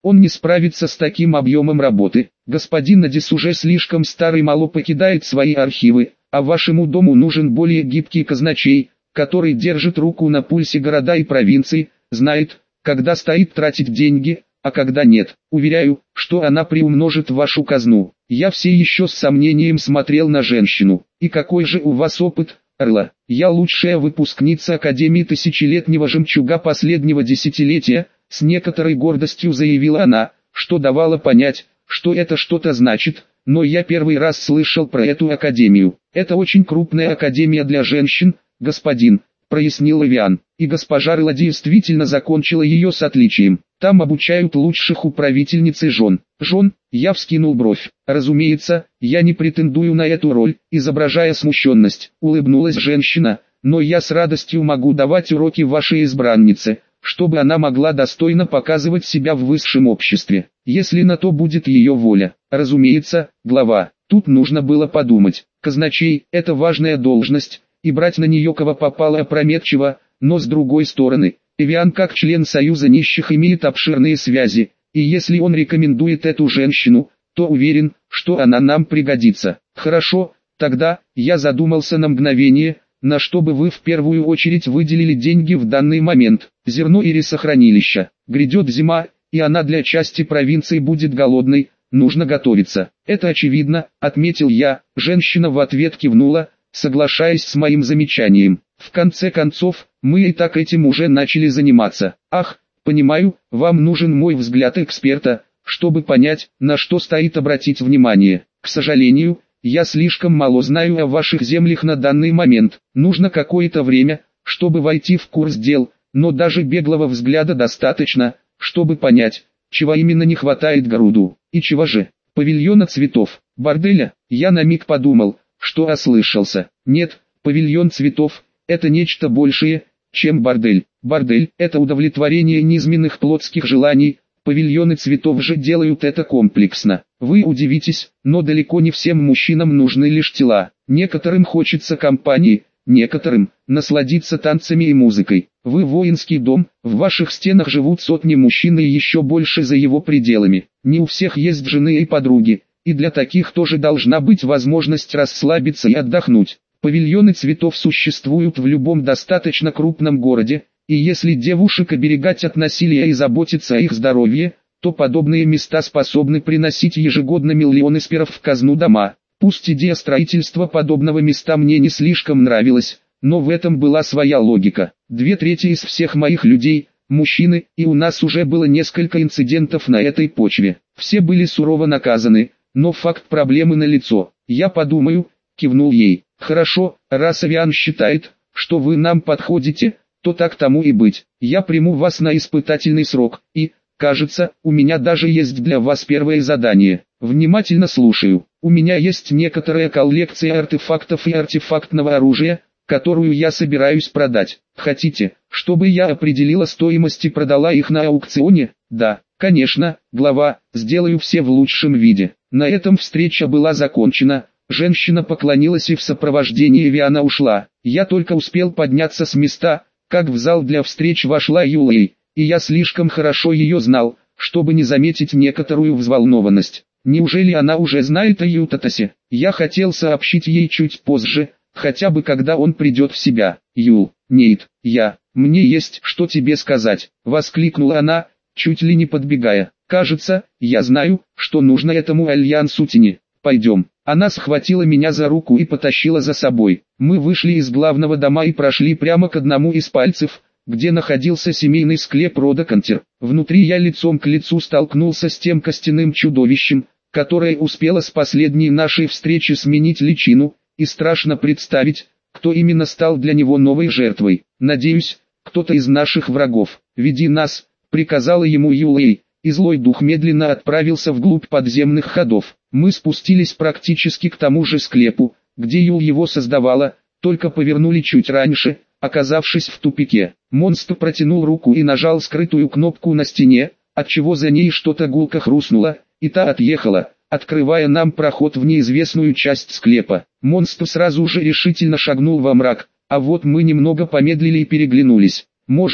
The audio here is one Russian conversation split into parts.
Он не справится с таким объемом работы. Господин Надис уже слишком старый, мало покидает свои архивы, а вашему дому нужен более гибкий казначей, который держит руку на пульсе города и провинций, знает, когда стоит тратить деньги, а когда нет. Уверяю, что она приумножит вашу казну. Я все еще с сомнением смотрел на женщину. И какой же у вас опыт, Эрла? Я лучшая выпускница Академии Тысячелетнего Жемчуга последнего десятилетия, с некоторой гордостью заявила она, что давало понять, что это что-то значит, но я первый раз слышал про эту академию. Это очень крупная академия для женщин, господин, прояснил Эвиан, и госпожа Рыла действительно закончила ее с отличием. Там обучают лучших управительниц и жен. Жен, я вскинул бровь. Разумеется, я не претендую на эту роль, изображая смущенность, улыбнулась женщина, но я с радостью могу давать уроки вашей избраннице, чтобы она могла достойно показывать себя в высшем обществе, если на то будет ее воля. Разумеется, глава, тут нужно было подумать. Казначей – это важная должность, и брать на нее кого попало опрометчиво, но с другой стороны, Эвиан как член Союза нищих имеет обширные связи, и если он рекомендует эту женщину, то уверен, что она нам пригодится. Хорошо, тогда, я задумался на мгновение, на что бы вы в первую очередь выделили деньги в данный момент. Зерно и рисохранилища. Грядет зима, и она для части провинции будет голодной, нужно готовиться. Это очевидно, отметил я, женщина в ответ кивнула, соглашаясь с моим замечанием. В конце концов, мы и так этим уже начали заниматься. Ах, понимаю, вам нужен мой взгляд эксперта, чтобы понять, на что стоит обратить внимание. К сожалению, я слишком мало знаю о ваших землях на данный момент. Нужно какое-то время, чтобы войти в курс дел, но даже беглого взгляда достаточно, чтобы понять, чего именно не хватает городу. И чего же? Павильона цветов, борделя? Я на миг подумал, что ослышался. Нет, павильон цветов – это нечто большее, чем бордель. Бордель – это удовлетворение низменных плотских желаний, павильоны цветов же делают это комплексно. Вы удивитесь, но далеко не всем мужчинам нужны лишь тела. Некоторым хочется компании, некоторым – насладиться танцами и музыкой. Вы воинский дом, в ваших стенах живут сотни мужчин и еще больше за его пределами. Не у всех есть жены и подруги, и для таких тоже должна быть возможность расслабиться и отдохнуть. Павильоны цветов существуют в любом достаточно крупном городе, и если девушек оберегать от насилия и заботиться о их здоровье, то подобные места способны приносить ежегодно миллионы спиров в казну дома. Пусть идея строительства подобного места мне не слишком нравилась, но в этом была своя логика. 2/3 из всех моих людей – мужчины, и у нас уже было несколько инцидентов на этой почве. Все были сурово наказаны, но факт проблемы налицо. Я подумаю, кивнул ей. Хорошо, раз Эвиан считает, что вы нам подходите, то так тому и быть. Я приму вас на испытательный срок, и, кажется, у меня даже есть для вас первое задание. Внимательно слушаю. У меня есть некоторая коллекция артефактов и артефактного оружия, которую я собираюсь продать. Хотите, чтобы я определила стоимость и продала их на аукционе? Да, конечно, глава, сделаю все в лучшем виде. На этом встреча была закончена. Женщина поклонилась и в сопровождении Эвиана ушла. Я только успел подняться с места, как в зал для встреч вошла Юлей, и я слишком хорошо ее знал, чтобы не заметить некоторую взволнованность. Неужели она уже знает о Ютатосе? Я хотел сообщить ей чуть позже, хотя бы когда он придет в себя. Юл, Нейт, мне есть что тебе сказать, воскликнула она, чуть ли не подбегая. Кажется, я знаю, что нужно этому Альянсу Тени. Пойдем. Она схватила меня за руку и потащила за собой. Мы вышли из главного дома и прошли прямо к одному из пальцев, где находился семейный склеп рода Контер. Внутри я лицом к лицу столкнулся с тем костяным чудовищем, которое успело с последней нашей встречи сменить личину, и страшно представить, кто именно стал для него новой жертвой. Надеюсь, кто-то из наших врагов. «Веди нас», — приказала ему Юлей, и злой дух медленно отправился вглубь подземных ходов. Мы спустились практически к тому же склепу, где Юл его создавала, только повернули чуть раньше, оказавшись в тупике. Монстр протянул руку и нажал скрытую кнопку на стене, отчего за ней что-то гулко хрустнуло, и та отъехала, открывая нам проход в неизвестную часть склепа. Монстр сразу же решительно шагнул во мрак, а вот мы немного помедлили и переглянулись. Может,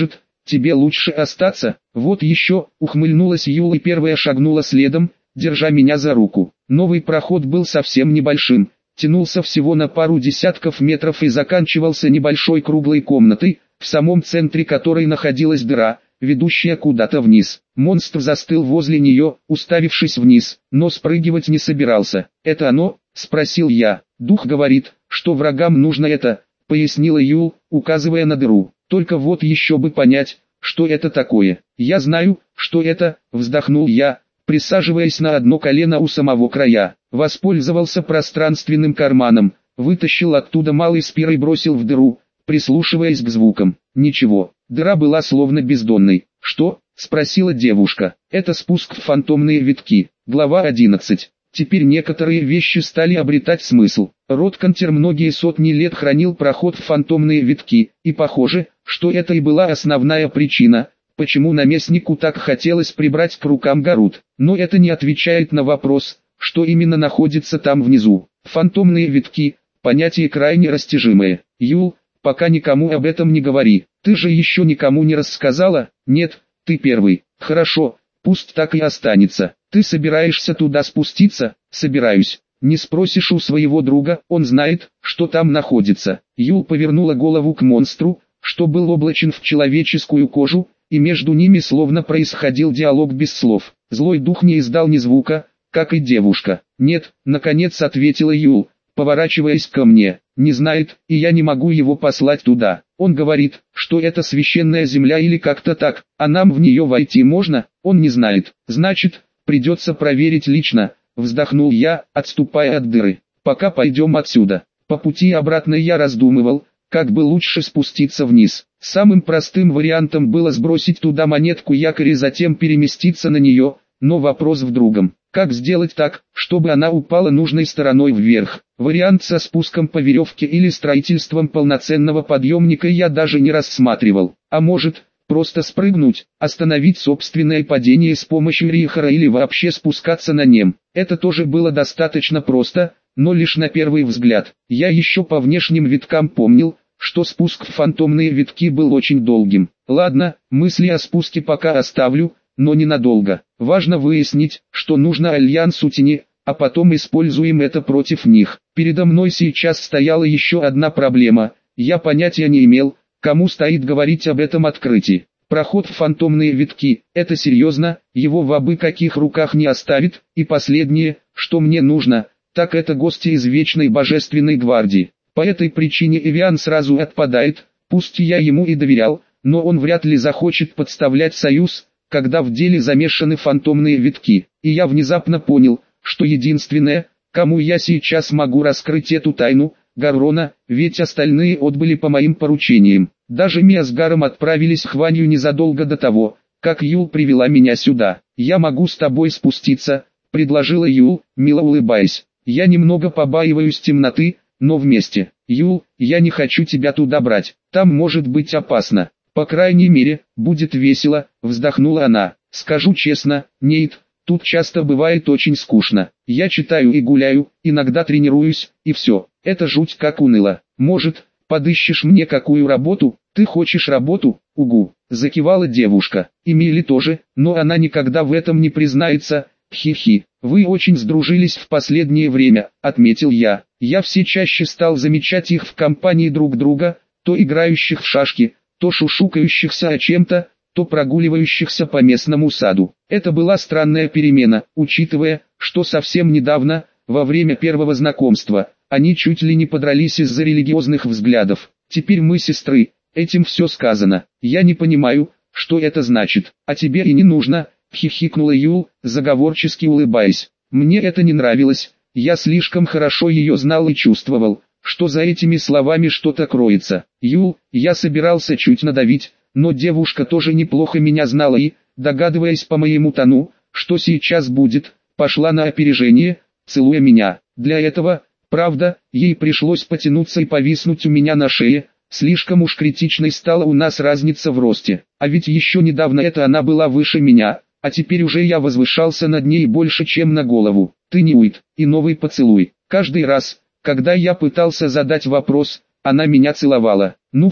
тебе лучше остаться, вот еще, ухмыльнулась Юл и первая шагнула следом, держа меня за руку. Новый проход был совсем небольшим, тянулся всего на пару десятков метров и заканчивался небольшой круглой комнатой, в самом центре которой находилась дыра, ведущая куда-то вниз. Монстр застыл возле нее, уставившись вниз, но спрыгивать не собирался. «Это оно?» – спросил я. «Дух говорит, что врагам нужно это», – пояснила Юл, указывая на дыру. «Только вот еще бы понять, что это такое». «Я знаю, что это», – вздохнул я, присаживаясь на одно колено у самого края. Воспользовался пространственным карманом, вытащил оттуда малый спир и бросил в дыру, прислушиваясь к звукам. Ничего, дыра была словно бездонной. «Что?» – спросила девушка. «Это спуск в фантомные витки». Глава 11. Теперь некоторые вещи стали обретать смысл. Род Контер многие сотни лет хранил проход в фантомные витки, и похоже, что это и была основная причина, почему наместнику так хотелось прибрать к рукам Гарут. Но это не отвечает на вопрос, что именно находится там внизу. Фантомные витки – понятие крайне растяжимое. Юл, пока никому об этом не говори. Ты же еще никому не рассказала? Нет, ты первый. Хорошо, пусть так и останется. Ты собираешься туда спуститься? Собираюсь. Не спросишь у своего друга, он знает, что там находится. Юл повернула голову к монстру, что был облачен в человеческую кожу, и между ними словно происходил диалог без слов. Злой дух не издал ни звука, как и девушка. «Нет», — наконец ответила Юл, поворачиваясь ко мне. «Не знает, и я не могу его послать туда. Он говорит, что это священная земля или как-то так, а нам в нее войти можно, он не знает. Значит, придется проверить лично», — вздохнул я, отступая от дыры. «Пока пойдем отсюда». По пути обратно я раздумывал, как бы лучше спуститься вниз. Самым простым вариантом было сбросить туда монетку якоря и затем переместиться на нее, но вопрос в другом. Как сделать так, чтобы она упала нужной стороной вверх? Вариант со спуском по веревке или строительством полноценного подъемника я даже не рассматривал. А может, просто спрыгнуть, остановить собственное падение с помощью рихора или вообще спускаться на нем. Это тоже было достаточно просто, но лишь на первый взгляд. Я еще по внешним виткам помнил, что спуск в фантомные витки был очень долгим. Ладно, мысли о спуске пока оставлю, но ненадолго. Важно выяснить, что нужно Альянсу Тени, а потом используем это против них. Передо мной сейчас стояла еще одна проблема. Я понятия не имел, кому стоит говорить об этом открытии. Проход в фантомные витки – это серьезно, его в абы каких руках не оставит, и последнее, что мне нужно, так это гости из Вечной Божественной Гвардии. По этой причине Эвиан сразу отпадает, пусть я ему и доверял, но он вряд ли захочет подставлять союз, когда в деле замешаны фантомные витки. И я внезапно понял, что единственное, кому я сейчас могу раскрыть эту тайну, Гаррона, ведь остальные отбыли по моим поручениям. Даже Мия с Гаром отправились в Хванью незадолго до того, как Юл привела меня сюда. «Я могу с тобой спуститься», — предложила Юл, мило улыбаясь. «Я немного побаиваюсь темноты, но вместе. Юл, я не хочу тебя туда брать, там может быть опасно. По крайней мере, будет весело», — вздохнула она. «Скажу честно, Нейт, тут часто бывает очень скучно. Я читаю и гуляю, иногда тренируюсь, и все. Это жуть как уныло. Может, подыщешь мне какую работу? Ты хочешь работу?» «Угу», — закивала девушка. «И Милли тоже, но она никогда в этом не признается. Хи-хи. Вы очень сдружились в последнее время», — отметил я. Я все чаще стал замечать их в компании друг друга, то играющих в шашки, то шушукающихся о чем-то, то прогуливающихся по местному саду. Это была странная перемена, учитывая, что совсем недавно, во время первого знакомства, они чуть ли не подрались из-за религиозных взглядов. Теперь мы сестры, этим все сказано. Я не понимаю, что это значит. А тебе и не нужно, хихикнула Юл, заговорчески улыбаясь. Мне это не нравилось, я слишком хорошо ее знал и чувствовал, что за этими словами что-то кроется. Юл, я собирался чуть надавить, но девушка тоже неплохо меня знала и, догадываясь по моему тону, что сейчас будет, пошла на опережение, целуя меня. Для этого, правда, ей пришлось потянуться и повиснуть у меня на шее, слишком уж критичной стала у нас разница в росте. А ведь еще недавно это она была выше меня, а теперь уже я возвышался над ней больше, чем на голову. Ты не Уит, и новый поцелуй. Каждый раз, когда я пытался задать вопрос, она меня целовала. Ну все,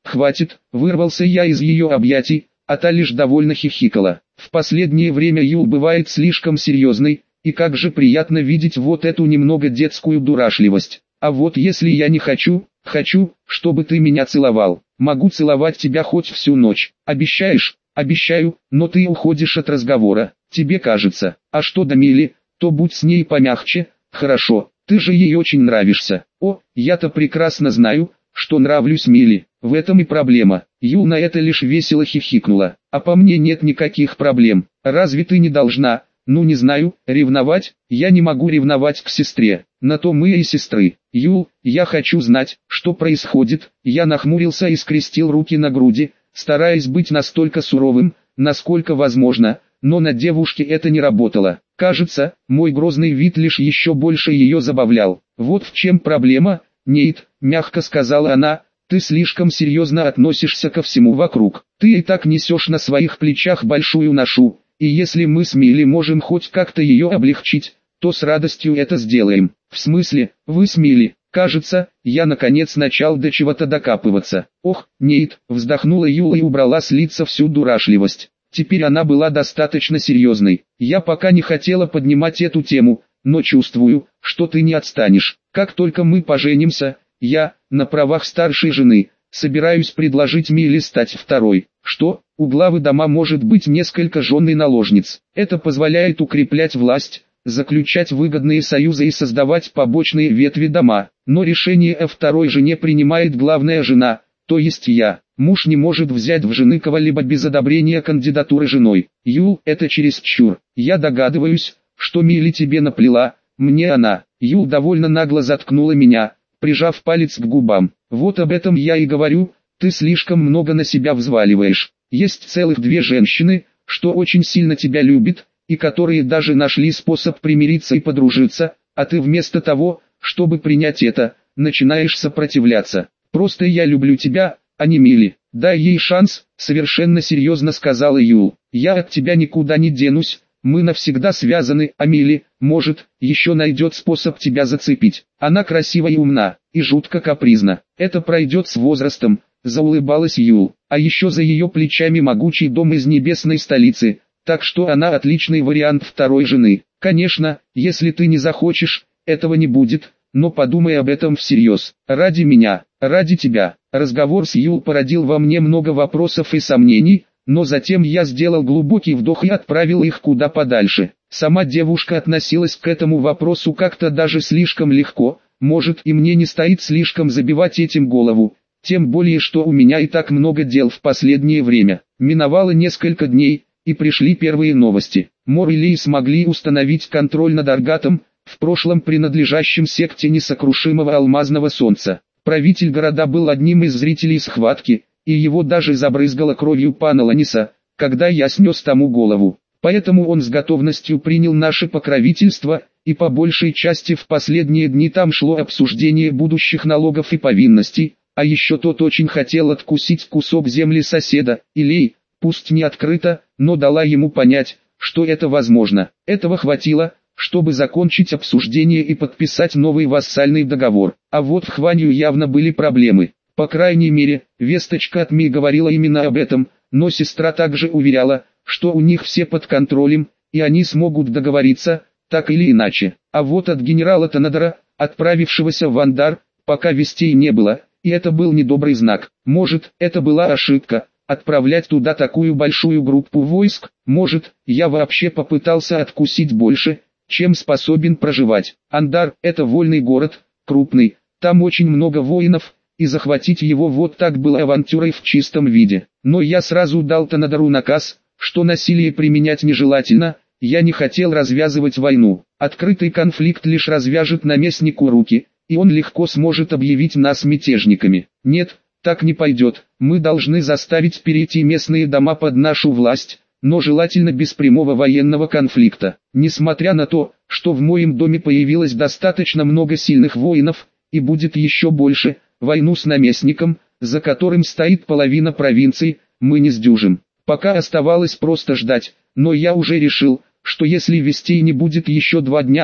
хватит, вырвался я из ее объятий, а та лишь довольно хихикала. В последнее время Юл бывает слишком серьезной, и как же приятно видеть вот эту немного детскую дурашливость. А вот если я не хочу, чтобы ты меня целовал. Могу целовать тебя хоть всю ночь. Обещаешь? Обещаю, но ты уходишь от разговора. Тебе кажется. А что до Мили, то будь с ней помягче. Хорошо, ты же ей очень нравишься. О, я-то прекрасно знаю, что нравлюсь Мили. В этом и проблема. Юл на это лишь весело хихикнула. А по мне нет никаких проблем. Разве ты не должна? Ну не знаю, ревновать? Я не могу ревновать к сестре. На то мы и сестры. Юл, я хочу знать, что происходит. Я нахмурился и скрестил руки на груди, стараясь быть настолько суровым, насколько возможно, но на девушке это не работало. Кажется, мой грозный вид лишь еще больше ее забавлял. Вот в чем проблема, Нейт, мягко сказала она, ты слишком серьезно относишься ко всему вокруг. Ты и так несешь на своих плечах большую ношу, и если мы с Милли можем хоть как-то ее облегчить, то с радостью это сделаем. В смысле, вы с Милли? Кажется, я наконец начал до чего-то докапываться. Ох, Нейт, вздохнула Юла и убрала с лица всю дурашливость. Теперь она была достаточно серьезной. Я пока не хотела поднимать эту тему, но чувствую, что ты не отстанешь. Как только мы поженимся, я, на правах старшей жены, собираюсь предложить Милли стать второй. Что, у главы дома может быть несколько жен и наложниц. Это позволяет укреплять власть, заключать выгодные союзы и создавать побочные ветви дома. Но решение о второй жене принимает главная жена, то есть я. Муж не может взять в жены кого-либо без одобрения кандидатуры женой. Юл, это чересчур. Я догадываюсь, что Милли тебе наплела, мне она. Юл довольно нагло заткнула меня, прижав палец к губам. Вот об этом я и говорю, ты слишком много на себя взваливаешь. Есть целых две женщины, что очень сильно тебя любят, и которые даже нашли способ примириться и подружиться, а ты вместо того, чтобы принять это, начинаешь сопротивляться. Просто я люблю тебя, а не Милли. Дай ей шанс, совершенно серьезно сказала Юл. Я от тебя никуда не денусь, мы навсегда связаны, а Милли, может, еще найдет способ тебя зацепить. Она красива и умна, и жутко капризна. Это пройдет с возрастом, заулыбалась Юл. А еще за ее плечами могучий дом из небесной столицы, так что она отличный вариант второй жены. Конечно, если ты не захочешь, этого не будет, но подумай об этом всерьез. Ради меня, ради тебя. Разговор с Юл породил во мне много вопросов и сомнений, но затем я сделал глубокий вдох и отправил их куда подальше. Сама девушка относилась к этому вопросу как-то даже слишком легко, может и мне не стоит слишком забивать этим голову, тем более что у меня и так много дел в последнее время. Миновало несколько дней, и пришли первые новости. Мор и Лей смогли установить контроль над Аргатом, в прошлом принадлежащим секте несокрушимого алмазного солнца. Правитель города был одним из зрителей схватки, и его даже забрызгало кровью пана Ланиса, когда я снес тому голову. Поэтому он с готовностью принял наше покровительство, и по большей части в последние дни там шло обсуждение будущих налогов и повинностей, а еще тот очень хотел откусить кусок земли соседа, и Лей, пусть не открыто, но дала ему понять, что это возможно. Этого хватило, чтобы закончить обсуждение и подписать новый вассальный договор. А вот в Хванью явно были проблемы. По крайней мере, весточка от Ми говорила именно об этом, но сестра также уверяла, что у них все под контролем, и они смогут договориться, так или иначе. А вот от генерала Танадора, отправившегося в Андар, пока вестей не было, и это был недобрый знак. Может, это была ошибка, отправлять туда такую большую группу войск, может, я вообще попытался откусить больше, чем способен проживать. Андар – это вольный город, крупный, там очень много воинов, и захватить его вот так было авантюрой в чистом виде. Но я сразу дал Танадору наказ, что насилие применять нежелательно, я не хотел развязывать войну. Открытый конфликт лишь развяжет наместнику руки, и он легко сможет объявить нас мятежниками. Нет, так не пойдет, мы должны заставить перейти местные дома под нашу власть, но желательно без прямого военного конфликта. Несмотря на то, что в моем доме появилось достаточно много сильных воинов, и будет еще больше, войну с наместником, за которым стоит половина провинций, мы не сдюжим. Пока оставалось просто ждать, но я уже решил, что если вестей не будет еще 2 дня,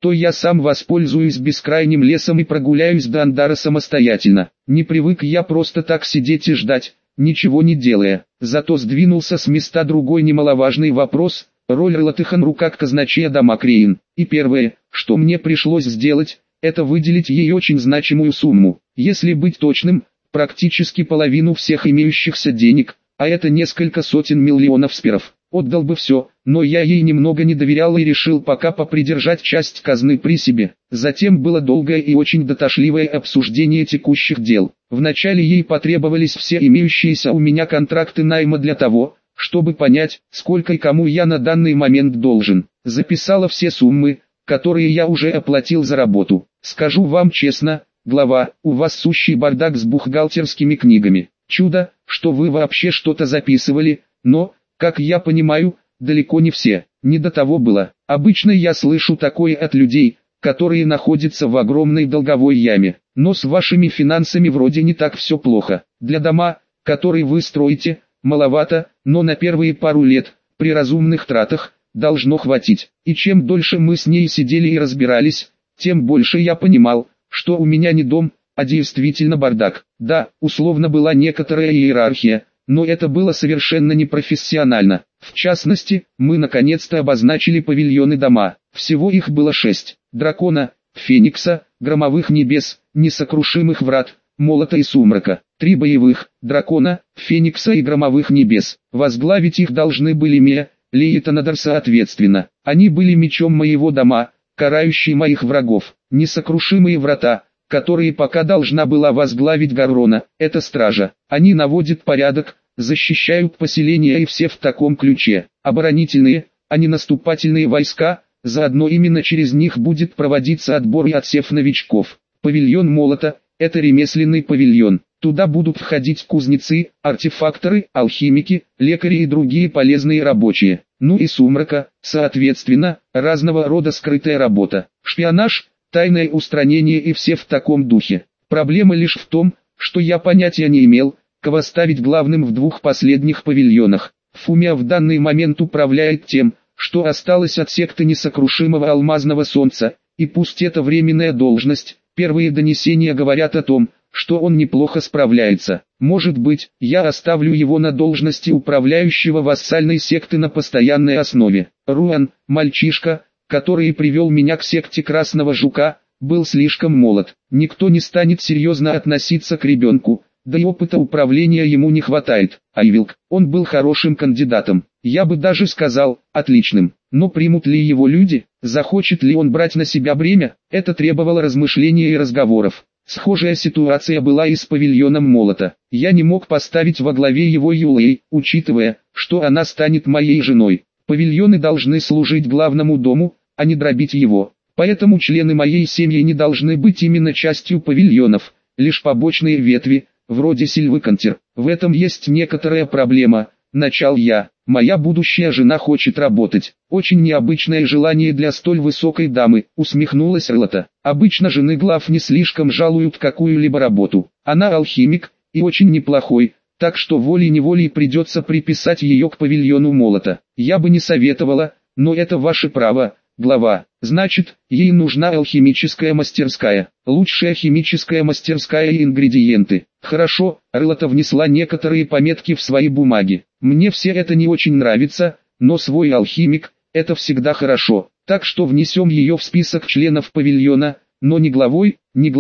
то я сам воспользуюсь бескрайним лесом и прогуляюсь до Андара самостоятельно. Не привык я просто так сидеть и ждать, ничего не делая. Зато сдвинулся с места другой немаловажный вопрос – роль Рылатыханру как казначея дома Креин. И первое, что мне пришлось сделать, это выделить ей очень значимую сумму. Если быть точным, практически половину всех имеющихся денег, а это несколько сотен миллионов сперов. Отдал бы все, но я ей немного не доверял и решил пока попридержать часть казны при себе. Затем было долгое и очень дотошливое обсуждение текущих дел. Вначале ей потребовались все имеющиеся у меня контракты найма для того, чтобы понять, сколько и кому я на данный момент должен. Записала все суммы, которые я уже оплатил за работу. Скажу вам честно, глава, у вас сущий бардак с бухгалтерскими книгами. Чудо, что вы вообще что-то записывали, но, как я понимаю, далеко не все. Не до того было. Обычно я слышу такое от людей, которые находятся в огромной долговой яме. Но с вашими финансами вроде не так все плохо. Для дома, который вы строите, маловато, но на первые пару лет, при разумных тратах, должно хватить. И чем дольше мы с ней сидели и разбирались, тем больше я понимал, что у меня не дом, а действительно бардак. Да, условно была некоторая иерархия, но это было совершенно непрофессионально. В частности, мы наконец-то обозначили павильоны дома. Всего их было 6. Дракона, Феникса, Громовых Небес, Несокрушимых Врат, Молота и Сумрака. 3 боевых, Дракона, Феникса и Громовых Небес. Возглавить их должны были Меа, Лей и Танадар соответственно. Они были мечом моего дома, карающий моих врагов. Несокрушимые Врата, которые пока должна была возглавить Гаррона, это стража. Они наводят порядок, защищают поселения и все в таком ключе. Оборонительные, а не наступательные войска, заодно именно через них будет проводиться отбор и отсев новичков. Павильон Молота – это ремесленный павильон. Туда будут входить кузнецы, артефакторы, алхимики, лекари и другие полезные рабочие. Ну и Сумрака, соответственно, разного рода скрытая работа. Шпионаж, тайное устранение и все в таком духе. Проблема лишь в том, что я понятия не имел, кого ставить главным в 2 последних павильонах. Фумия в данный момент управляет тем, что осталось от секты несокрушимого алмазного солнца, и пусть это временная должность, первые донесения говорят о том, что он неплохо справляется. Может быть, я оставлю его на должности управляющего вассальной секты на постоянной основе. Руан, мальчишка, который привел меня к секте Красного Жука, был слишком молод. Никто не станет серьезно относиться к ребенку, да и опыта управления ему не хватает. Айвилк, он был хорошим кандидатом. Я бы даже сказал, отличным. Но примут ли его люди, захочет ли он брать на себя бремя, это требовало размышления и разговоров. Схожая ситуация была и с павильоном Молота. Я не мог поставить во главе его Юлей, учитывая, что она станет моей женой. Павильоны должны служить главному дому, а не дробить его. Поэтому члены моей семьи не должны быть именно частью павильонов, лишь побочные ветви, вроде Сильвыкантер. В этом есть некоторая проблема, начал я. Моя будущая жена хочет работать. Очень необычное желание для столь высокой дамы, усмехнулась Рылата. Обычно жены глав не слишком жалуют какую-либо работу. Она алхимик, и очень неплохой, так что волей-неволей придется приписать ее к павильону Молота. Я бы не советовала, но это ваше право, глава. Значит, ей нужна алхимическая мастерская. Лучшая химическая мастерская и ингредиенты. Хорошо, Рылата внесла некоторые пометки в свои бумаги. Мне все это не очень нравится, но свой алхимик – это всегда хорошо. Так что внесем ее в список членов павильона, но не главой,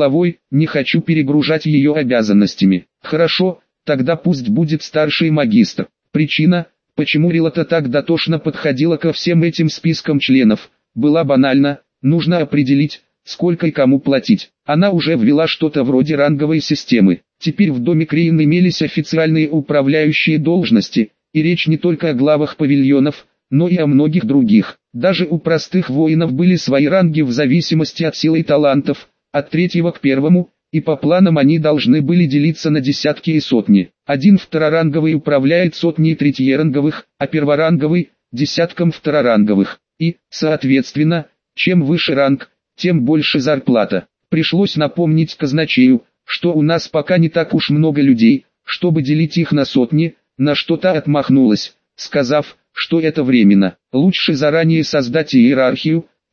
не хочу перегружать ее обязанностями. Хорошо, тогда пусть будет старший магистр. Причина, почему Рылата так дотошно подходила ко всем этим спискам членов, была банальна: нужно определить, сколько и кому платить. Она уже ввела что-то вроде ранговой системы. Теперь в доме Креин имелись официальные управляющие должности, и речь не только о главах павильонов, но и о многих других. Даже у простых воинов были свои ранги в зависимости от силы и талантов, от 3-го к 1-му, и по планам они должны были делиться на десятки и сотни. Один второранговый управляет сотней третьеранговых, а перворанговый – десятком второранговых. И, соответственно, чем выше ранг, тем больше зарплата. Пришлось напомнить казначею, что у нас пока не так уж много людей, чтобы делить их на сотни, на что та отмахнулась, сказав, что это временно. Лучше заранее создать иерархию,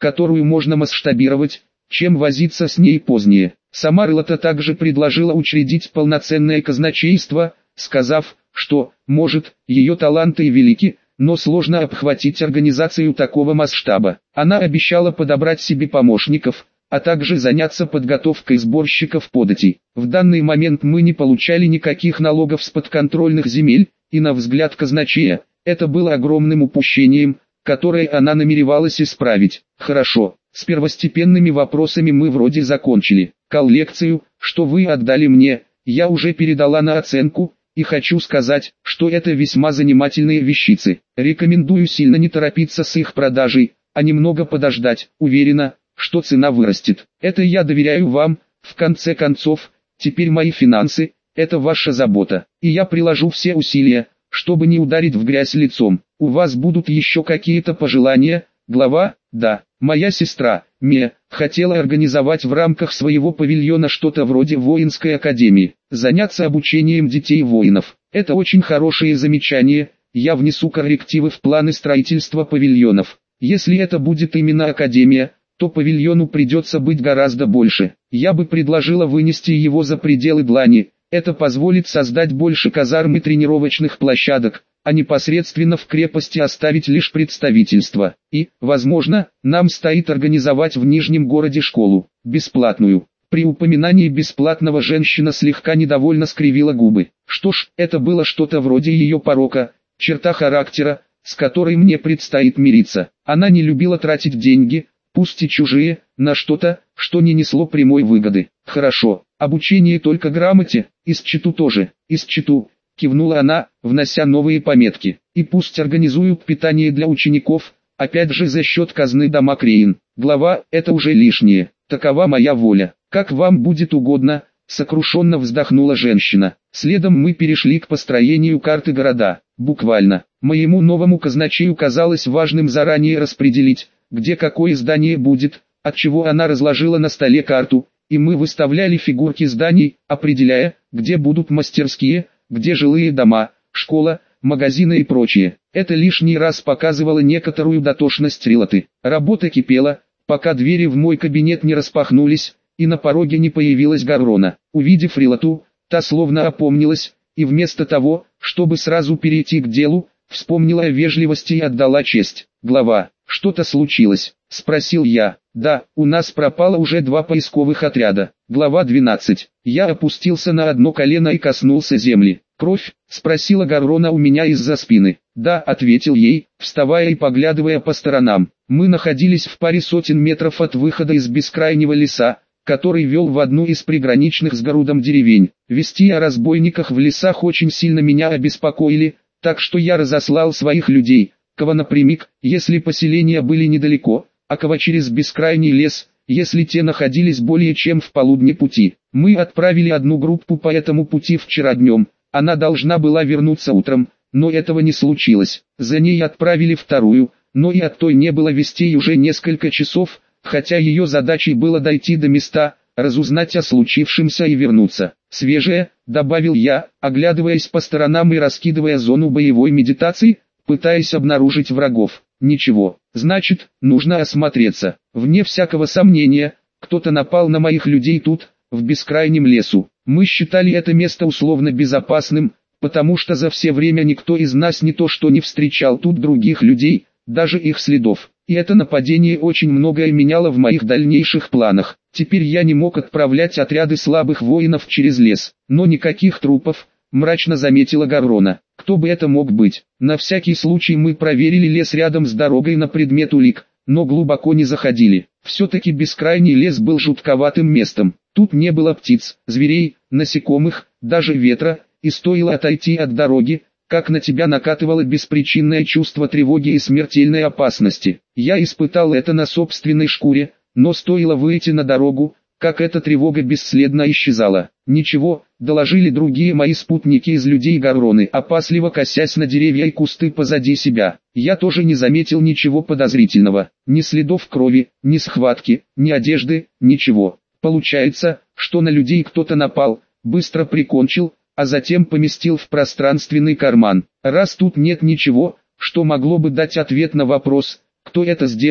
которую можно масштабировать, чем возиться с ней позднее. Сама Рылота также предложила учредить полноценное казначейство, сказав, что, может, ее таланты и велики, но сложно обхватить организацию такого масштаба. Она обещала подобрать себе помощников, а также заняться подготовкой сборщиков податей. В данный момент мы не получали никаких налогов с подконтрольных земель, и на взгляд казначея, это было огромным упущением, которое она намеревалась исправить. Хорошо, с первостепенными вопросами мы вроде закончили. Коллекцию, что вы отдали мне, я уже передала на оценку, и хочу сказать, что это весьма занимательные вещицы. Рекомендую сильно не торопиться с их продажей, а немного подождать. Уверена, что цена вырастет. Это я доверяю вам, в конце концов, теперь мои финансы – это ваша забота. И я приложу все усилия, чтобы не ударить в грязь лицом. У вас будут еще какие-то пожелания, глава? Да. Моя сестра, Ме, хотела организовать в рамках своего павильона что-то вроде воинской академии, заняться обучением детей-воинов. Это очень хорошее замечание, я внесу коррективы в планы строительства павильонов. Если это будет именно академия, то павильону придется быть гораздо больше. Я бы предложила вынести его за пределы Длани, это позволит создать больше казарм и тренировочных площадок, а непосредственно в крепости оставить лишь представительство. И, возможно, нам стоит организовать в Нижнем городе школу, бесплатную. При упоминании бесплатного женщина слегка недовольно скривила губы. Что ж, это было что-то вроде ее порока, черта характера, с которой мне предстоит мириться. Она не любила тратить деньги, пусть и чужие, на что-то, что не несло прямой выгоды. Хорошо, обучение только грамоте, и счету тоже, и счету. Кивнула она, внося новые пометки. И пусть организуют питание для учеников, опять же за счет казны дома Креин. Глава, это уже лишнее, такова моя воля. Как вам будет угодно, сокрушенно вздохнула женщина. Следом мы перешли к построению карты города. Буквально, моему новому казначею казалось важным заранее распределить, где какое здание будет, отчего она разложила на столе карту, и мы выставляли фигурки зданий, определяя, где будут мастерские, где жилые дома, школа, магазины и прочее. Это лишний раз показывало некоторую дотошность Рилоты. Работа кипела, пока двери в мой кабинет не распахнулись, и на пороге не появилась Гаррона. Увидев Рилоту, та словно опомнилась, и вместо того, чтобы сразу перейти к делу, вспомнила о вежливости и отдала честь. «Глава, что-то случилось?» – спросил я. «Да, у нас пропало уже 2 поисковых отряда». Глава 12. Я опустился на одно колено и коснулся земли. «Кровь?» – спросила Гаррона у меня из-за спины. «Да», – ответил ей, вставая и поглядывая по сторонам. Мы находились в паре сотен метров от выхода из бескрайнего леса, который вел в одну из приграничных с Гарудом деревень. Вести о разбойниках в лесах очень сильно меня обеспокоили, так что я разослал своих людей, кого напрямик, если поселения были недалеко, а кого через бескрайний лес, если те находились более чем в полудне пути. Мы отправили одну группу по этому пути вчера днем, она должна была вернуться утром, но этого не случилось. За ней отправили вторую, но и от той не было вестей уже несколько часов, хотя ее задачей было дойти до места, разузнать о случившемся и вернуться. «Свежее», — добавил я, оглядываясь по сторонам и раскидывая зону боевой медитации, пытаясь обнаружить врагов. «Ничего, значит, нужно осмотреться. Вне всякого сомнения, кто-то напал на моих людей тут, в бескрайнем лесу. Мы считали это место условно безопасным, потому что за все время никто из нас не то что не встречал тут других людей, даже их следов. И это нападение очень многое меняло в моих дальнейших планах. Теперь я не мог отправлять отряды слабых воинов через лес, но никаких трупов», — мрачно заметила Гаррона. «Кто бы это мог быть? На всякий случай мы проверили лес рядом с дорогой на предмет улик, но глубоко не заходили. Все-таки бескрайний лес был жутковатым местом. Тут не было птиц, зверей, насекомых, даже ветра, и стоило отойти от дороги, как на тебя накатывало беспричинное чувство тревоги и смертельной опасности. Я испытал это на собственной шкуре, но стоило выйти на дорогу, как эта тревога бесследно исчезала. «Ничего», — доложили другие мои спутники из людей Гарроны, опасливо косясь на деревья и кусты позади себя. Я тоже не заметил ничего подозрительного. Ни следов крови, ни схватки, ни одежды, ничего. Получается, что на людей кто-то напал, быстро прикончил, а затем поместил в пространственный карман. Раз тут нет ничего, что могло бы дать ответ на вопрос, кто это сделал,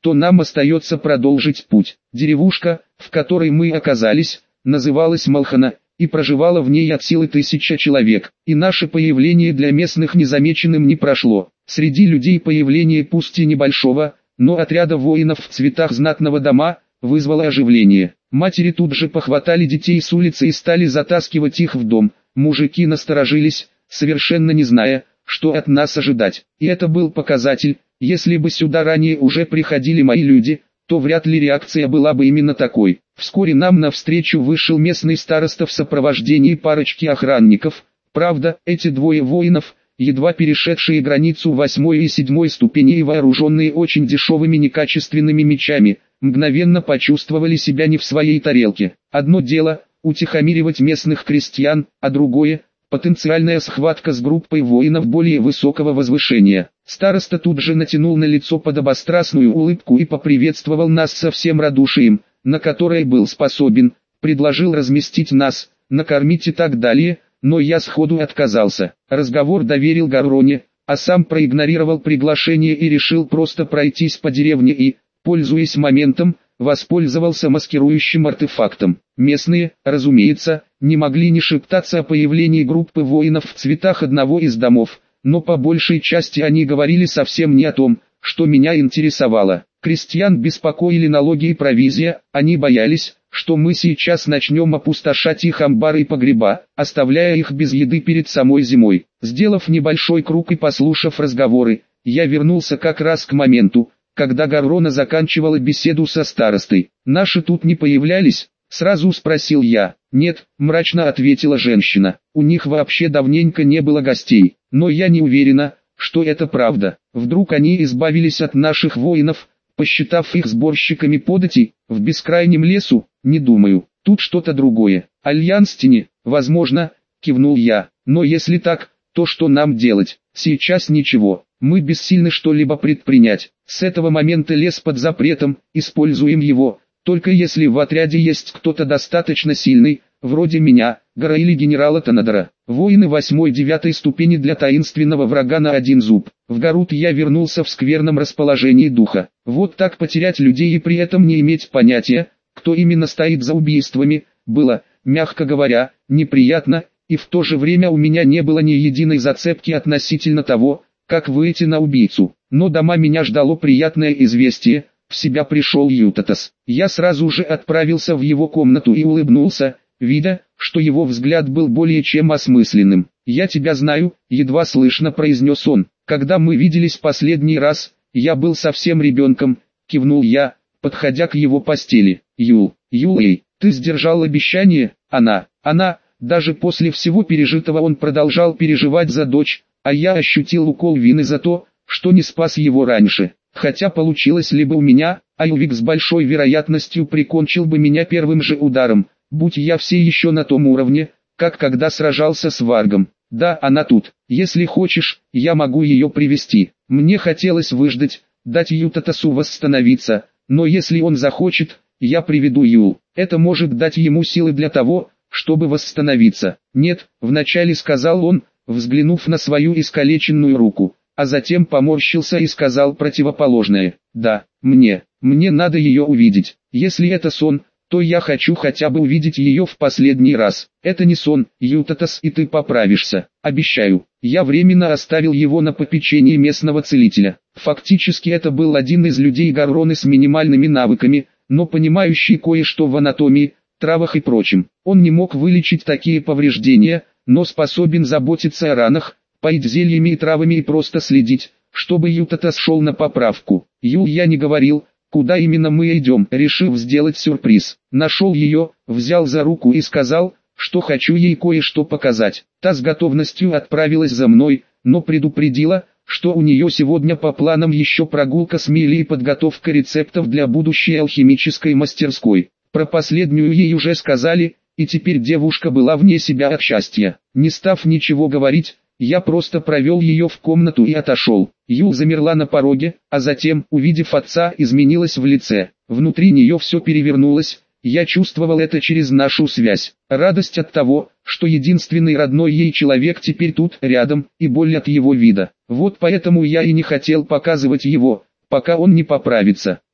то нам остается продолжить путь. Деревушка, в которой мы оказались, называлась Малхана, и проживало в ней от силы 1000 человек, и наше появление для местных незамеченным не прошло. Среди людей появление пусть и небольшого, но отряда воинов в цветах знатного дома, вызвало оживление. Матери тут же похватали детей с улицы и стали затаскивать их в дом. Мужики насторожились, совершенно не зная, что от нас ожидать. И это был показатель. Если бы сюда ранее уже приходили мои люди, то вряд ли реакция была бы именно такой. Вскоре нам навстречу вышел местный староста в сопровождении парочки охранников. Правда, эти двое воинов, едва перешедшие границу 8 и 7 ступеней и вооруженные очень дешевыми некачественными мечами, мгновенно почувствовали себя не в своей тарелке. Одно дело – утихомиривать местных крестьян, а другое – потенциальная схватка с группой воинов более высокого возвышения. Староста тут же натянул на лицо подобострастную улыбку и поприветствовал нас со всем радушием, на которое был способен, предложил разместить нас, накормить и так далее, но я сходу отказался. Разговор доверил Гарроне, а сам проигнорировал приглашение и решил просто пройтись по деревне и, пользуясь моментом, воспользовался маскирующим артефактом. Местные, разумеется, не могли не шептаться о появлении группы воинов в цветах одного из домов, но по большей части они говорили совсем не о том, что меня интересовало. Крестьян беспокоили налоги и провизия, они боялись, что мы сейчас начнем опустошать их амбары и погреба, оставляя их без еды перед самой зимой. Сделав небольшой круг и послушав разговоры, я вернулся как раз к моменту, когда Гаррона заканчивала беседу со старостой. «Наши тут не появлялись?» — сразу спросил я. «Нет», — мрачно ответила женщина, — «у них вообще давненько не было гостей, но я не уверена, что это правда. Вдруг они избавились от наших воинов, посчитав их сборщиками податей, в бескрайнем лесу? Не думаю, тут что-то другое. Альянс тени, возможно», — кивнул я, — «но если так, то что нам делать? Сейчас ничего, мы бессильны что-либо предпринять. С этого момента лес под запретом, используем его, только если в отряде есть кто-то достаточно сильный, вроде меня, Гора или генерала Танадора. Воины 8-9 ступени для таинственного врага на один зуб. В Гарут я вернулся в скверном расположении духа. Вот так потерять людей и при этом не иметь понятия, кто именно стоит за убийствами, было, мягко говоря, неприятно, и в то же время у меня не было ни единой зацепки относительно того, как выйти на убийцу. Но дома меня ждало приятное известие, в себя пришел Ютатас. Я сразу же отправился в его комнату и улыбнулся, видя, что его взгляд был более чем осмысленным. «Я тебя знаю», — едва слышно произнес он. «Когда мы виделись последний раз, я был совсем ребенком», — кивнул я, подходя к его постели. «Юлей, ты сдержал обещание?» Она, даже после всего пережитого он продолжал переживать за дочь, а я ощутил укол вины за то, что не спас его раньше. Хотя получилось ли бы у меня, Айувик с большой вероятностью прикончил бы меня первым же ударом, будь я все еще на том уровне, как когда сражался с Варгом. Да, она тут. Если хочешь, я могу ее привести. Мне хотелось выждать, дать Ютатасу восстановиться, но если он захочет, я приведу Юл. Это может дать ему силы для того, чтобы восстановиться. Нет, вначале сказал он, взглянув на свою искалеченную руку, а затем поморщился и сказал противоположное. Да, мне надо ее увидеть. Если это сон, то я хочу хотя бы увидеть ее в последний раз. Это не сон, Ютатас, и ты поправишься. Обещаю. Я временно оставил его на попечении местного целителя. Фактически это был один из людей Гарроны с минимальными навыками, но понимающий кое-что в анатомии, травах и прочем. Он не мог вылечить такие повреждения, но способен заботиться о ранах, поить зельями и травами и просто следить, чтобы Ютатас шел на поправку. Я не говорил, куда именно мы идем, решив сделать сюрприз. Нашел ее, взял за руку и сказал, что хочу ей кое-что показать. Та с готовностью отправилась за мной, но предупредила, что у нее сегодня по планам еще прогулка с Милли и подготовка рецептов для будущей алхимической мастерской. Про последнюю ей уже сказали, и теперь девушка была вне себя от счастья. Не став ничего говорить, я просто провел ее в комнату и отошел. Юл замерла на пороге, а затем, увидев отца, изменилась в лице. Внутри нее все перевернулось, я чувствовал это через нашу связь. Радость от того, что единственный родной ей человек теперь тут, рядом, и боль от его вида. Вот поэтому я и не хотел показывать его, пока он не поправится.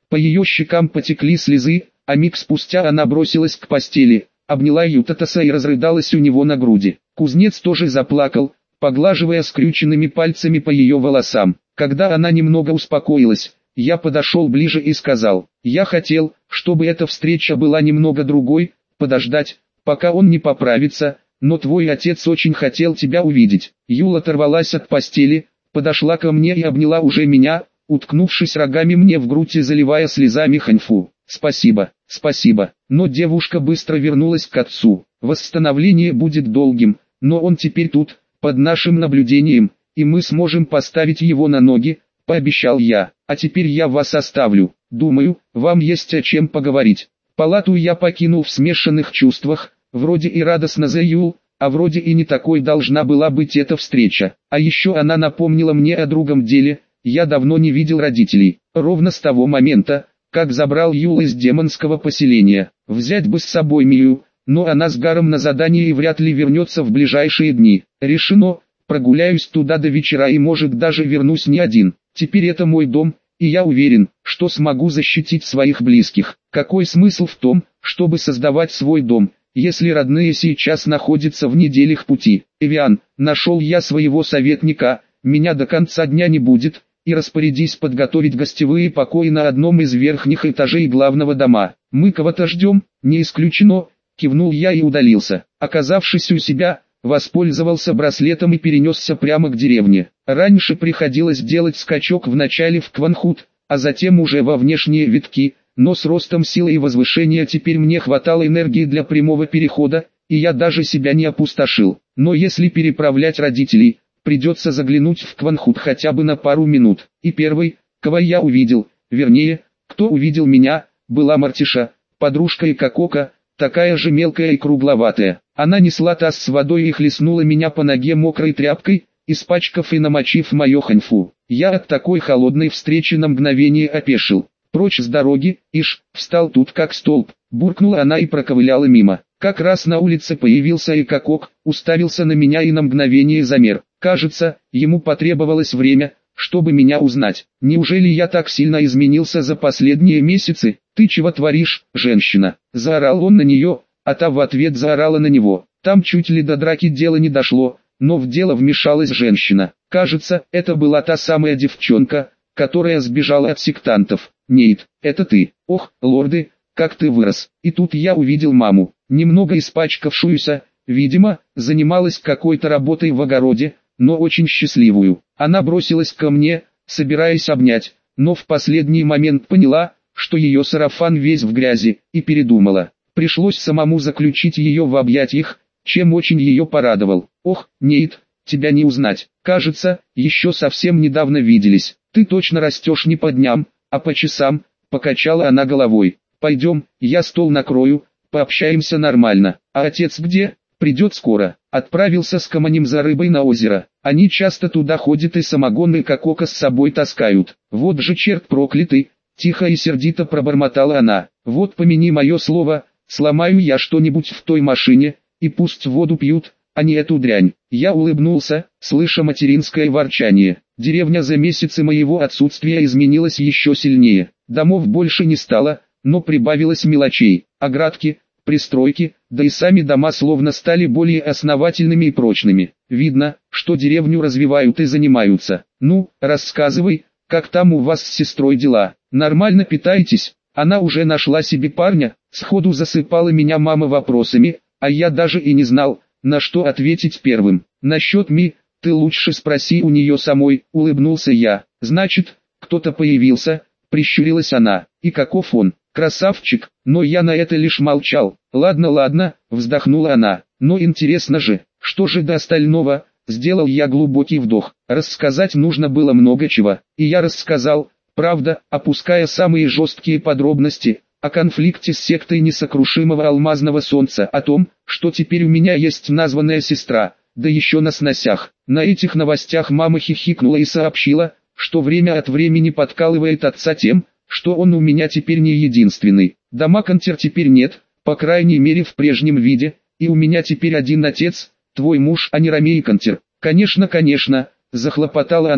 По ее щекам потекли слезы, а миг спустя она бросилась к постели, обняла Ютатаса и разрыдалась у него на груди. Кузнец тоже заплакал, поглаживая скрюченными пальцами по ее волосам. Когда она немного успокоилась, я подошел ближе и сказал: «Я хотел, чтобы эта встреча была немного другой, подождать, пока он не поправится, но твой отец очень хотел тебя увидеть». Юла оторвалась от постели, подошла ко мне и обняла уже меня, уткнувшись рогами мне в грудь и заливая слезами ханьфу. «Спасибо, спасибо». Но девушка быстро вернулась к отцу. «Восстановление будет долгим, но он теперь тут, под нашим наблюдением, и мы сможем поставить его на ноги», — пообещал я. «А теперь я вас оставлю. Думаю, вам есть о чем поговорить». Палату я покинул в смешанных чувствах, вроде и радостно за Юл, а вроде и не такой должна была быть эта встреча. А еще она напомнила мне о другом деле. Я давно не видел родителей, ровно с того момента, как забрал Юл из демонского поселения. Взять бы с собой Мию, но она с Гаром на задание и вряд ли вернется в ближайшие дни. Решено, прогуляюсь туда до вечера и может даже вернусь не один. Теперь это мой дом, и я уверен, что смогу защитить своих близких. Какой смысл в том, чтобы создавать свой дом, если родные сейчас находятся в неделях пути? Эвиан, нашел я своего советника, меня до конца дня не будет, и распорядись подготовить гостевые покои на одном из верхних этажей главного дома. Мы кого-то ждем, не исключено, кивнул я и удалился. Оказавшись у себя, воспользовался браслетом и перенесся прямо к деревне. Раньше приходилось делать скачок вначале в Кванхут, а затем уже во внешние витки, но с ростом силы и возвышения теперь мне хватало энергии для прямого перехода, и я даже себя не опустошил. Но если переправлять родителей, придется заглянуть в Кванхут хотя бы на пару минут. И первый, кого я увидел, вернее, кто увидел меня, была Мартиша, подружка Икакока, такая же мелкая и кругловатая. Она несла таз с водой и хлестнула меня по ноге мокрой тряпкой, испачкав и намочив мое ханьфу. Я от такой холодной встречи на мгновение опешил. «Прочь с дороги, ишь!» Встал тут как столб, буркнула она и проковыляла мимо. Как раз на улице появился Икакок, уставился на меня и на мгновение замер. Кажется, ему потребовалось время, чтобы меня узнать. «Неужели я так сильно изменился за последние месяцы? Ты чего творишь, женщина?» Заорал он на нее, а та в ответ заорала на него. Там чуть ли до драки дело не дошло, но в дело вмешалась женщина. Кажется, это была та самая девчонка, которая сбежала от сектантов. «Нейт, это ты? Ох, лорды, как ты вырос!» И тут я увидел маму, немного испачкавшуюся, видимо, занималась какой-то работой в огороде, но очень счастливую. Она бросилась ко мне, собираясь обнять, но в последний момент поняла, что ее сарафан весь в грязи, и передумала. Пришлось самому заключить ее в объятиях, чем очень ее порадовал. «Ох, Нейт, тебя не узнать. Кажется, еще совсем недавно виделись. Ты точно растешь не по дням, а по часам», — покачала она головой. «Пойдем, я стол накрою, пообщаемся нормально. А отец где? Придет скоро». Отправился с Каманем за рыбой на озеро. Они часто туда ходят и самогон и Икакока с собой таскают. «Вот же черт проклятый», — тихо и сердито пробормотала она. «Вот помяни мое слово, сломаю я что-нибудь в той машине, и пусть воду пьют, а не эту дрянь». Я улыбнулся, слыша материнское ворчание. Деревня за месяцы моего отсутствия изменилась еще сильнее. Домов больше не стало, но прибавилось мелочей. Оградки, пристройки, да и сами дома словно стали более основательными и прочными. Видно, что деревню развивают и занимаются. «Ну, рассказывай, как там у вас с сестрой дела? Нормально питаетесь?» Она уже нашла себе парня. Сходу засыпала меня мама вопросами, а я даже и не знал, на что ответить первым. «Насчет Ми, ты лучше спроси у нее самой», — улыбнулся я. «Значит, кто-то появился», — прищурилась она. «И каков он? Красавчик?» Но я на это лишь молчал. «Ладно, ладно», — вздохнула она. «Но интересно же, что же до остального?» Сделал я глубокий вдох. Рассказать нужно было много чего, и я рассказал, правда, опуская самые жесткие подробности, о конфликте с сектой несокрушимого алмазного солнца, о том, что теперь у меня есть названная сестра, да еще на сносях. На этих новостях мама хихикнула и сообщила, что время от времени подкалывает отца тем, что он у меня теперь не единственный. Дамакантер теперь нет, по крайней мере в прежнем виде, и у меня теперь один отец, твой муж, а не Ромейкантер. «Конечно, конечно», — захлопотала она,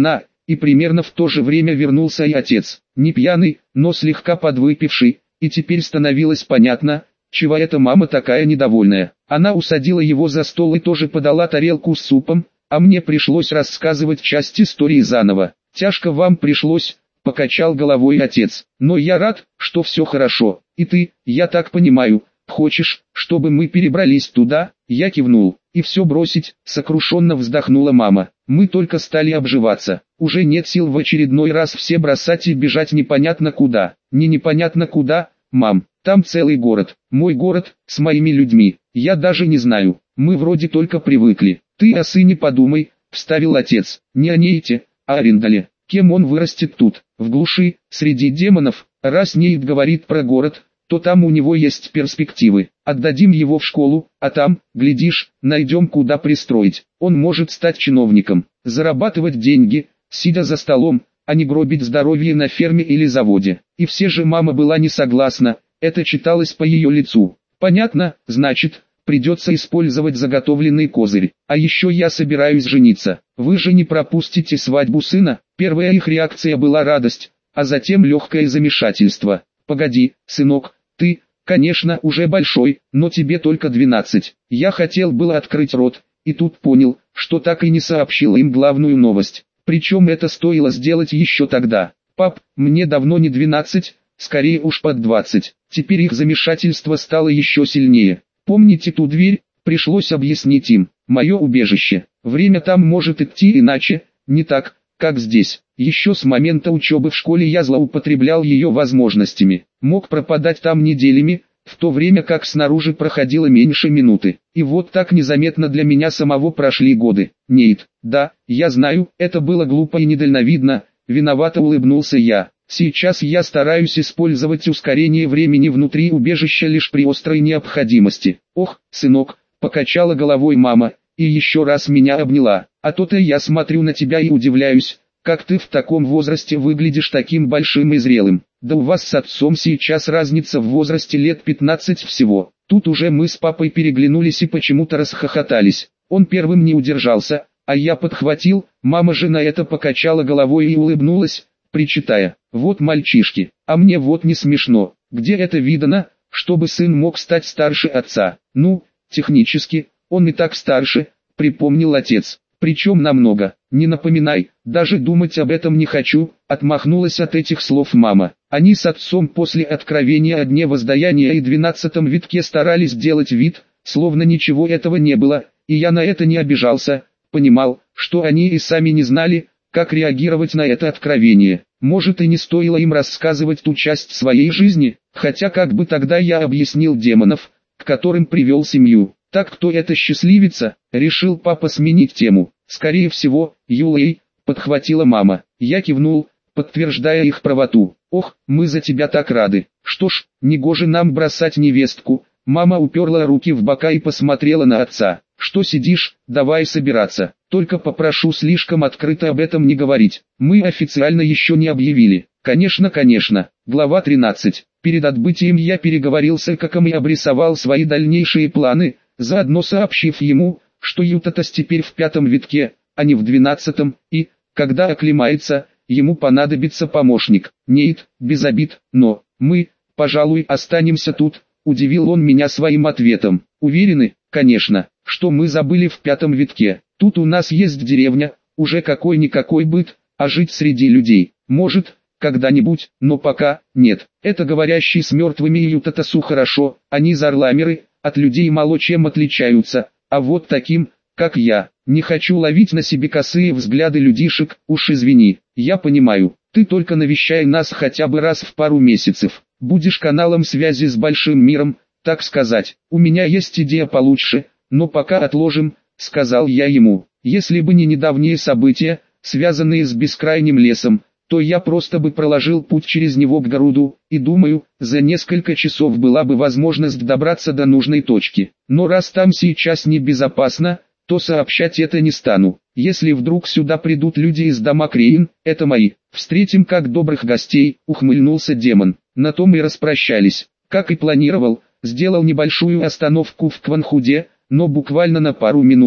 и примерно в то же время вернулся и отец. Не пьяный, но слегка подвыпивший, и теперь становилось понятно, чего эта мама такая недовольная. Она усадила его за стол и тоже подала тарелку с супом, а мне пришлось рассказывать часть истории заново. «Тяжко вам пришлось», — покачал головой отец, — «но я рад, что все хорошо. И ты, я так понимаю, хочешь, чтобы мы перебрались туда?» Я кивнул. «И все бросить», — сокрушенно вздохнула мама. «Мы только стали обживаться. Уже нет сил в очередной раз все бросать и бежать непонятно куда». «Не непонятно куда, мам. Там целый город. Мой город, с моими людьми. Я даже не знаю. Мы вроде только привыкли». «Ты о сыне подумай», — вставил отец. «Не о Нейте, а о Риндале. Кем он вырастет тут, в глуши, среди демонов? Раз Нейт говорит про город, то там у него есть перспективы. Отдадим его в школу, а там, глядишь, найдем куда пристроить. Он может стать чиновником, зарабатывать деньги, сидя за столом, а не гробить здоровье на ферме или заводе». И все же мама была не согласна, это читалось по ее лицу. «Понятно, значит, придется использовать заготовленный козырь. А еще я собираюсь жениться. Вы же не пропустите свадьбу сына». Первая их реакция была радость, а затем легкое замешательство. «Погоди, сынок, ты, конечно, уже большой, но тебе только 12. Я хотел было открыть рот, и тут понял, что так и не сообщил им главную новость. Причем это стоило сделать еще тогда. Пап, мне давно не 12, скорее уж под 20. Теперь их замешательство стало еще сильнее. «Помните ту дверь?» Пришлось объяснить им. «Мое убежище. Время там может идти иначе, не так, как здесь. Еще с момента учебы в школе я злоупотреблял ее возможностями. Мог пропадать там неделями, в то время как снаружи проходило меньше минуты. И вот так незаметно для меня самого прошли годы. Нейт, да, я знаю, это было глупо и недальновидно», виновато улыбнулся я. «Сейчас я стараюсь использовать ускорение времени внутри убежища лишь при острой необходимости». «Ох, сынок», — покачала головой мама, и еще раз меня обняла. «А то-то я смотрю на тебя и удивляюсь, как ты в таком возрасте выглядишь таким большим и зрелым. Да у вас с отцом сейчас разница в возрасте лет 15 всего». Тут уже мы с папой переглянулись и почему-то расхохотались. Он первым не удержался, а я подхватил, мама же на это покачала головой и улыбнулась, причитая: «Вот мальчишки, а мне вот не смешно. Где это видано, чтобы сын мог стать старше отца?» «Ну, технически, он и так старше», — припомнил отец. «Причем намного. Не напоминай, даже думать об этом не хочу», — отмахнулась от этих слов мама. Они с отцом после откровения о дне воздаяния и 12-м витке старались делать вид, словно ничего этого не было, и я на это не обижался, понимал, что они и сами не знали, как реагировать на это откровение. Может, и не стоило им рассказывать ту часть своей жизни, хотя как бы тогда я объяснил демонов, к которым привел семью. «Так кто это счастливица?» — решил папа сменить тему. «Скорее всего, Юлей», — подхватила мама. Я кивнул, подтверждая их правоту. «Ох, мы за тебя так рады. Что ж, негоже нам бросать невестку». Мама уперла руки в бока и посмотрела на отца. «Что сидишь, давай собираться. Только попрошу слишком открыто об этом не говорить. Мы официально еще не объявили». «Конечно, конечно». Глава 13. Перед отбытием я переговорил с Экаком и обрисовал свои дальнейшие планы, заодно сообщив ему, что Ютатас теперь в 5-м витке, а не в 12-м, и, когда оклемается, ему понадобится помощник. «Нейт, без обид, но мы, пожалуй, останемся тут», — удивил он меня своим ответом. «Уверены, конечно, что мы забыли в 5-м витке. Тут у нас есть деревня, уже какой-никакой быт, а жить среди людей, может, когда-нибудь, но пока нет. Это говорящий с мертвыми Ютатасу хорошо, они зарламеры, от людей мало чем отличаются, а вот таким, как я, не хочу ловить на себе косые взгляды людишек, уж извини. Я понимаю, ты только навещай нас хотя бы раз в пару месяцев, будешь каналом связи с большим миром, так сказать. У меня есть идея получше, но пока отложим», — сказал я ему. «Если бы не недавние события, связанные с бескрайним лесом, то я просто бы проложил путь через него к городу, и думаю, за несколько часов была бы возможность добраться до нужной точки. Но раз там сейчас небезопасно, то сообщать это не стану. Если вдруг сюда придут люди из дома Креин, это мои. Встретим как добрых гостей», — ухмыльнулся демон. На том и распрощались. Как и планировал, сделал небольшую остановку в Кванхуде, но буквально на пару минут,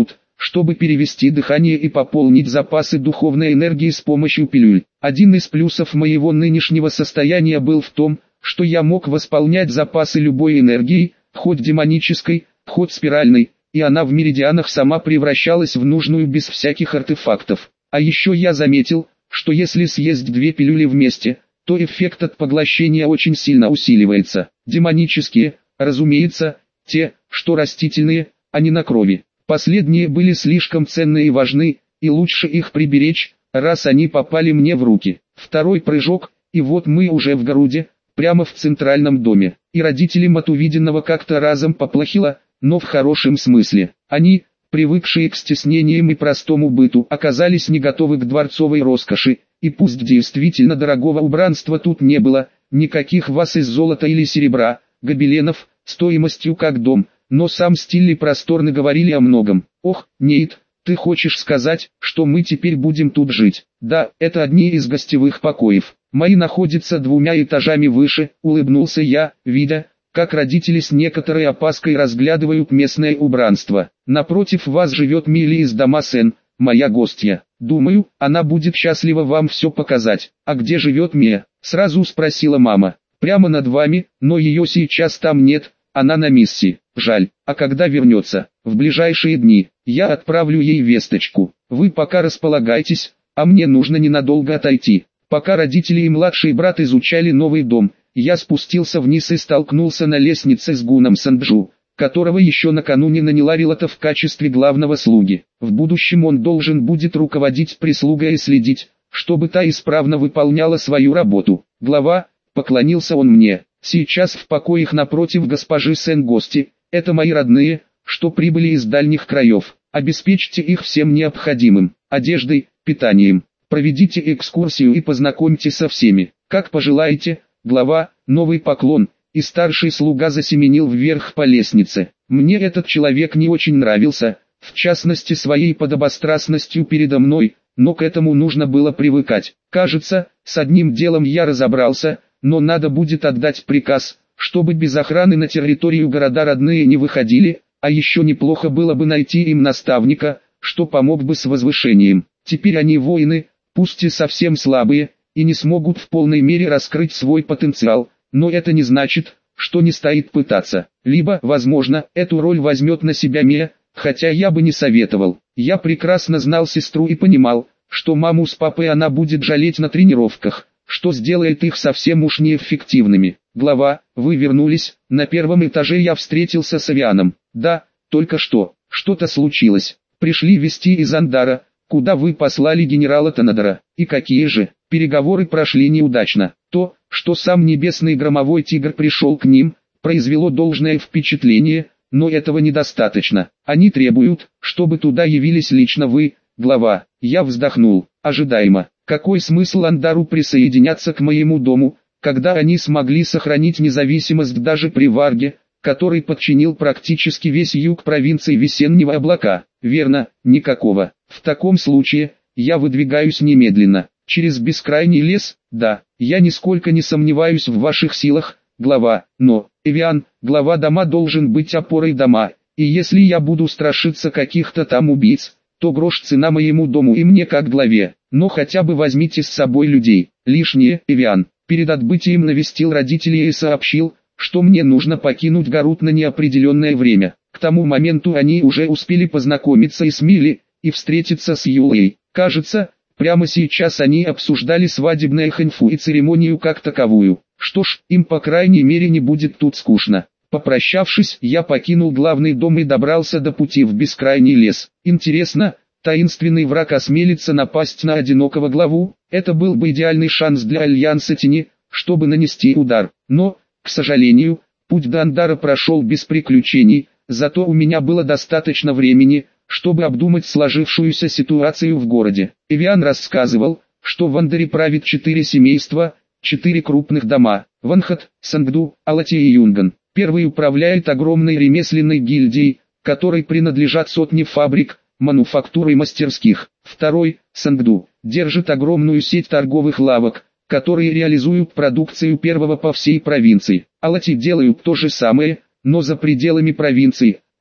чтобы перевести дыхание и пополнить запасы духовной энергии с помощью пилюль. Один из плюсов моего нынешнего состояния был в том, что я мог восполнять запасы любой энергии, хоть демонической, хоть спиральной, и она в меридианах сама превращалась в нужную без всяких артефактов. А еще я заметил, что если съесть 2 пилюли вместе, то эффект от поглощения очень сильно усиливается. Демонические, разумеется, те, что растительные, а не на крови. Последние были слишком ценны и важны, и лучше их приберечь, раз они попали мне в руки. Второй прыжок, и вот мы уже в Горуде, прямо в центральном доме. И родителям от увиденного как-то разом поплохело, но в хорошем смысле. Они, привыкшие к стеснениям и простому быту, оказались не готовы к дворцовой роскоши, и пусть действительно дорогого убранства тут не было, никаких ваз из золота или серебра, гобеленов, стоимостью как дом, но сам стиль и просторно говорили о многом. Ох, Нейт, ты хочешь сказать, что мы теперь будем тут жить? Да, это одни из гостевых покоев. Мои находятся 2 этажами выше, улыбнулся я, видя, как родители с некоторой опаской разглядывают местное убранство. Напротив вас живет Милли из Дамасен, моя гостья. Думаю, она будет счастлива вам все показать. А где живет Мия? Сразу спросила мама. Прямо над вами, но ее сейчас там нет, она на миссии. Жаль, а когда вернется? В ближайшие дни. Я отправлю ей весточку. Вы пока располагайтесь, а мне нужно ненадолго отойти. Пока родители и младший брат изучали новый дом, я спустился вниз и столкнулся на лестнице с Гуном Санджу, которого еще накануне наняла Рилата в качестве главного слуги. В будущем он должен будет руководить прислугой и следить, чтобы та исправно выполняла свою работу. Глава, поклонился он мне, сейчас в покоях напротив госпожи Сен-Гости, это мои родные, что прибыли из дальних краев. Обеспечьте их всем необходимым, одеждой, питанием. Проведите экскурсию и познакомьте со всеми, как пожелаете. Глава, новый поклон, и старший слуга засеменил вверх по лестнице. Мне этот человек не очень нравился, в частности своей подобострастностью передо мной, но к этому нужно было привыкать. Кажется, с одним делом я разобрался, но надо будет отдать приказ, чтобы без охраны на территорию города родные не выходили, а еще неплохо было бы найти им наставника, что помог бы с возвышением. Теперь они воины, пусть и совсем слабые, и не смогут в полной мере раскрыть свой потенциал, но это не значит, что не стоит пытаться. Либо, возможно, эту роль возьмет на себя Мия, хотя я бы не советовал. Я прекрасно знал сестру и понимал, что маму с папой она будет жалеть на тренировках, что сделает их совсем уж неэффективными. Глава, вы вернулись, на первом этаже я встретился с Авианом. Да, только что, что-то случилось. Пришли вести из Андара, куда вы послали генерала Танадора. И какие же? Переговоры прошли неудачно. То, что сам небесный громовой тигр пришел к ним, произвело должное впечатление, но этого недостаточно. Они требуют, чтобы туда явились лично вы, глава. Я вздохнул. Ожидаемо. Какой смысл Андару присоединяться к моему дому, когда они смогли сохранить независимость даже при Варге, который подчинил практически весь юг провинции Весеннего облака? Верно, никакого. В таком случае, я выдвигаюсь немедленно. Через бескрайний лес, да, я нисколько не сомневаюсь в ваших силах, глава, но, Эвиан, глава дома должен быть опорой дома, и если я буду страшиться каких-то там убийц, то грош цена моему дому и мне как главе, но хотя бы возьмите с собой людей. Лишнее, Эвиан. Перед отбытием навестил родителей и сообщил, что мне нужно покинуть Гарут на неопределенное время. К тому моменту они уже успели познакомиться и с Милли, и встретиться с Юлей. Кажется, прямо сейчас они обсуждали свадебное ханьфу и церемонию как таковую. Что ж, им по крайней мере не будет тут скучно. Попрощавшись, я покинул главный дом и добрался до пути в бескрайний лес. Интересно, таинственный враг осмелится напасть на одинокого главу? Это был бы идеальный шанс для Альянса Тени, чтобы нанести удар. Но, к сожалению, путь до Андара прошел без приключений, зато у меня было достаточно времени, чтобы обдумать сложившуюся ситуацию в городе. Эвиан рассказывал, что в Андаре правит 4 семейства, 4 крупных дома: Ванхат, Сангду, Алати и Юнган. Первый управляет огромной ремесленной гильдией, которой принадлежат сотни фабрик, мануфактур и мастерских. Второй, Сангду, держит огромную сеть торговых лавок, которые реализуют продукцию первого по всей провинции. Алати делают то же самое, но за пределами провинции,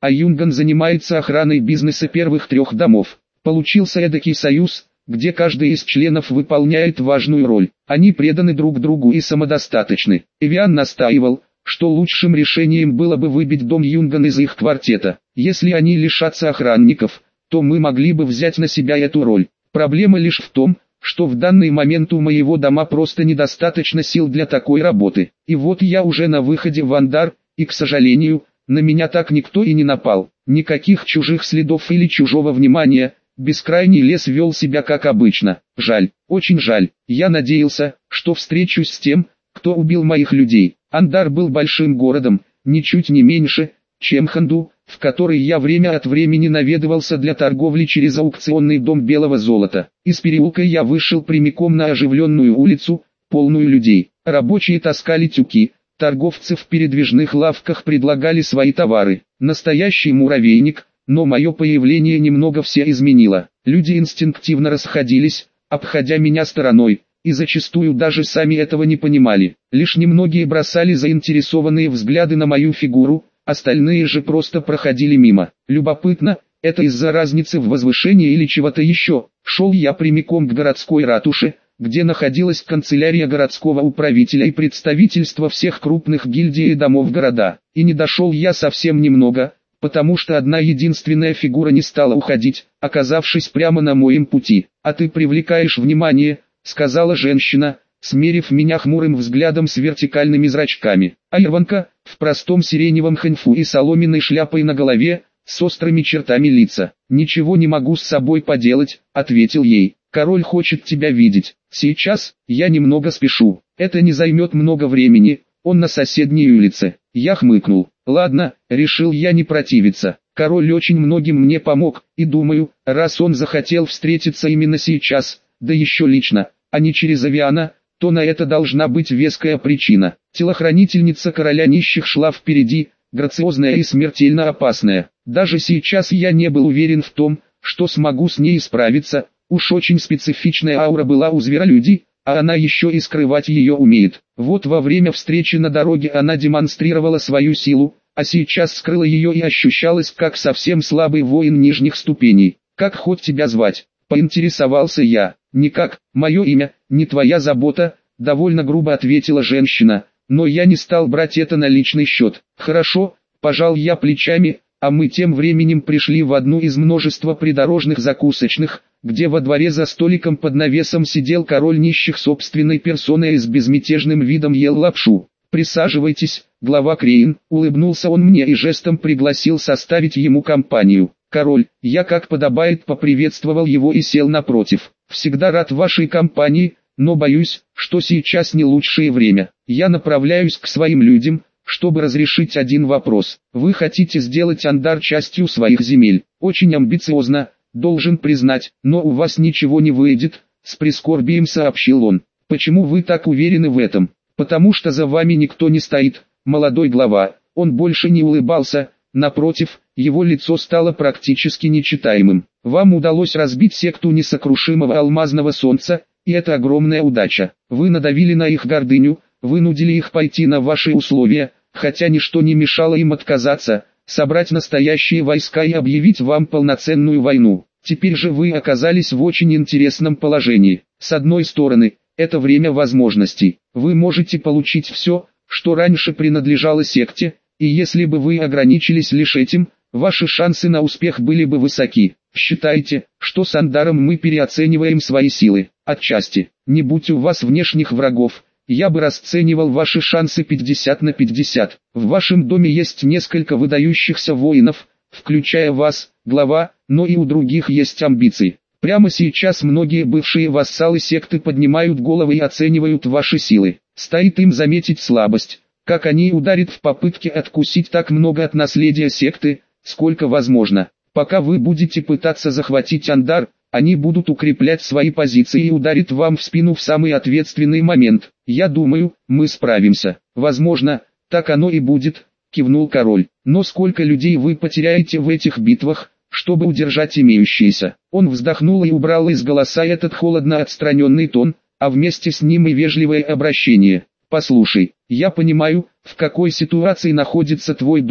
а Юнган занимается охраной бизнеса первых 3 домов. Получился эдакий союз, где каждый из членов выполняет важную роль. Они преданы друг другу и самодостаточны. Эвиан настаивал, что лучшим решением было бы выбить дом Юнган из их квартета. Если они лишатся охранников, то мы могли бы взять на себя эту роль. Проблема лишь в том, что в данный момент у моего дома просто недостаточно сил для такой работы. И вот я уже на выходе в Андар, и, к сожалению, на меня так никто и не напал. Никаких чужих следов или чужого внимания. Бескрайний лес вел себя как обычно. Жаль, очень жаль. Я надеялся, что встречусь с тем, кто убил моих людей. Андар был большим городом, ничуть не меньше, чем Ханду, в который я время от времени наведывался для торговли через аукционный дом белого золота. Из переулка я вышел прямиком на оживленную улицу, полную людей. Рабочие таскали тюки, торговцы в передвижных лавках предлагали свои товары. Настоящий муравейник, но мое появление немного все изменило. Люди инстинктивно расходились, обходя меня стороной, и зачастую даже сами этого не понимали. Лишь немногие бросали заинтересованные взгляды на мою фигуру, остальные же просто проходили мимо. Любопытно, это из-за разницы в возвышении или чего-то еще. Шел я прямиком к городской ратуше, где находилась канцелярия городского управителя и представительство всех крупных гильдий и домов города. И не дошел я совсем немного, потому что одна единственная фигура не стала уходить, оказавшись прямо на моем пути. «А ты привлекаешь внимание», — сказала женщина, смерив меня хмурым взглядом с вертикальными зрачками. Айрванка, в простом сиреневом ханьфу и соломенной шляпой на голове, с острыми чертами лица. «Ничего не могу с собой поделать», — ответил ей. «Король хочет тебя видеть. Сейчас, я немного спешу. Это не займет много времени, он на соседней улице». Я хмыкнул. «Ладно», — решил я не противиться. Король очень многим мне помог, и думаю, раз он захотел встретиться именно сейчас, да еще лично, а не через Эвиана, то на это должна быть веская причина. Телохранительница короля нищих шла впереди, грациозная и смертельно опасная. Даже сейчас я не был уверен в том, что смогу с ней справиться, уж очень специфичная аура была у зверолюдей, а она еще и скрывать ее умеет. Вот во время встречи на дороге она демонстрировала свою силу, а сейчас скрыла ее и ощущалась как совсем слабый воин нижних ступеней. «Как хоть тебя звать?» — поинтересовался я. «Никак, мое имя, не твоя забота», — довольно грубо ответила женщина, но я не стал брать это на личный счет. «Хорошо», — пожал я плечами, а мы тем временем пришли в одну из множества придорожных закусочных, где во дворе за столиком под навесом сидел король нищих собственной персоной и с безмятежным видом ел лапшу. «Присаживайтесь, глава Крейн», — улыбнулся он мне и жестом пригласил составить ему компанию. «Король», я как подобает поприветствовал его и сел напротив. «Всегда рад вашей компании, но боюсь, что сейчас не лучшее время. Я направляюсь к своим людям, чтобы разрешить один вопрос. Вы хотите сделать Андар частью своих земель. Очень амбициозно, должен признать, но у вас ничего не выйдет», — с прискорбием сообщил он. «Почему вы так уверены в этом?» «Потому что за вами никто не стоит, молодой глава». Он больше не улыбался, напротив, его лицо стало практически нечитаемым. «Вам удалось разбить секту несокрушимого алмазного солнца, и это огромная удача. Вы надавили на их гордыню, вынудили их пойти на ваши условия, хотя ничто не мешало им отказаться, собрать настоящие войска и объявить вам полноценную войну. Теперь же вы оказались в очень интересном положении. С одной стороны, это время возможностей. Вы можете получить все, что раньше принадлежало секте, и если бы вы ограничились лишь этим, ваши шансы на успех были бы высоки. Считайте, что с Андаром мы переоцениваем свои силы. Отчасти, не будь у вас внешних врагов, я бы расценивал ваши шансы 50 на 50. В вашем доме есть несколько выдающихся воинов, включая вас, глава, но и у других есть амбиции. Прямо сейчас многие бывшие вассалы секты поднимают головы и оценивают ваши силы. Стоит им заметить слабость, как они ударят в попытке откусить так много от наследия секты, сколько возможно. Пока вы будете пытаться захватить Андар, они будут укреплять свои позиции и ударят вам в спину в самый ответственный момент. Я думаю, мы справимся. Возможно, так оно и будет, кивнул король. Но сколько людей вы потеряете в этих битвах, чтобы удержать имеющиеся? Он вздохнул и убрал из голоса этот холодно отстраненный тон, а вместе с ним и вежливое обращение. «Послушай, я понимаю, в какой ситуации находится твой дом,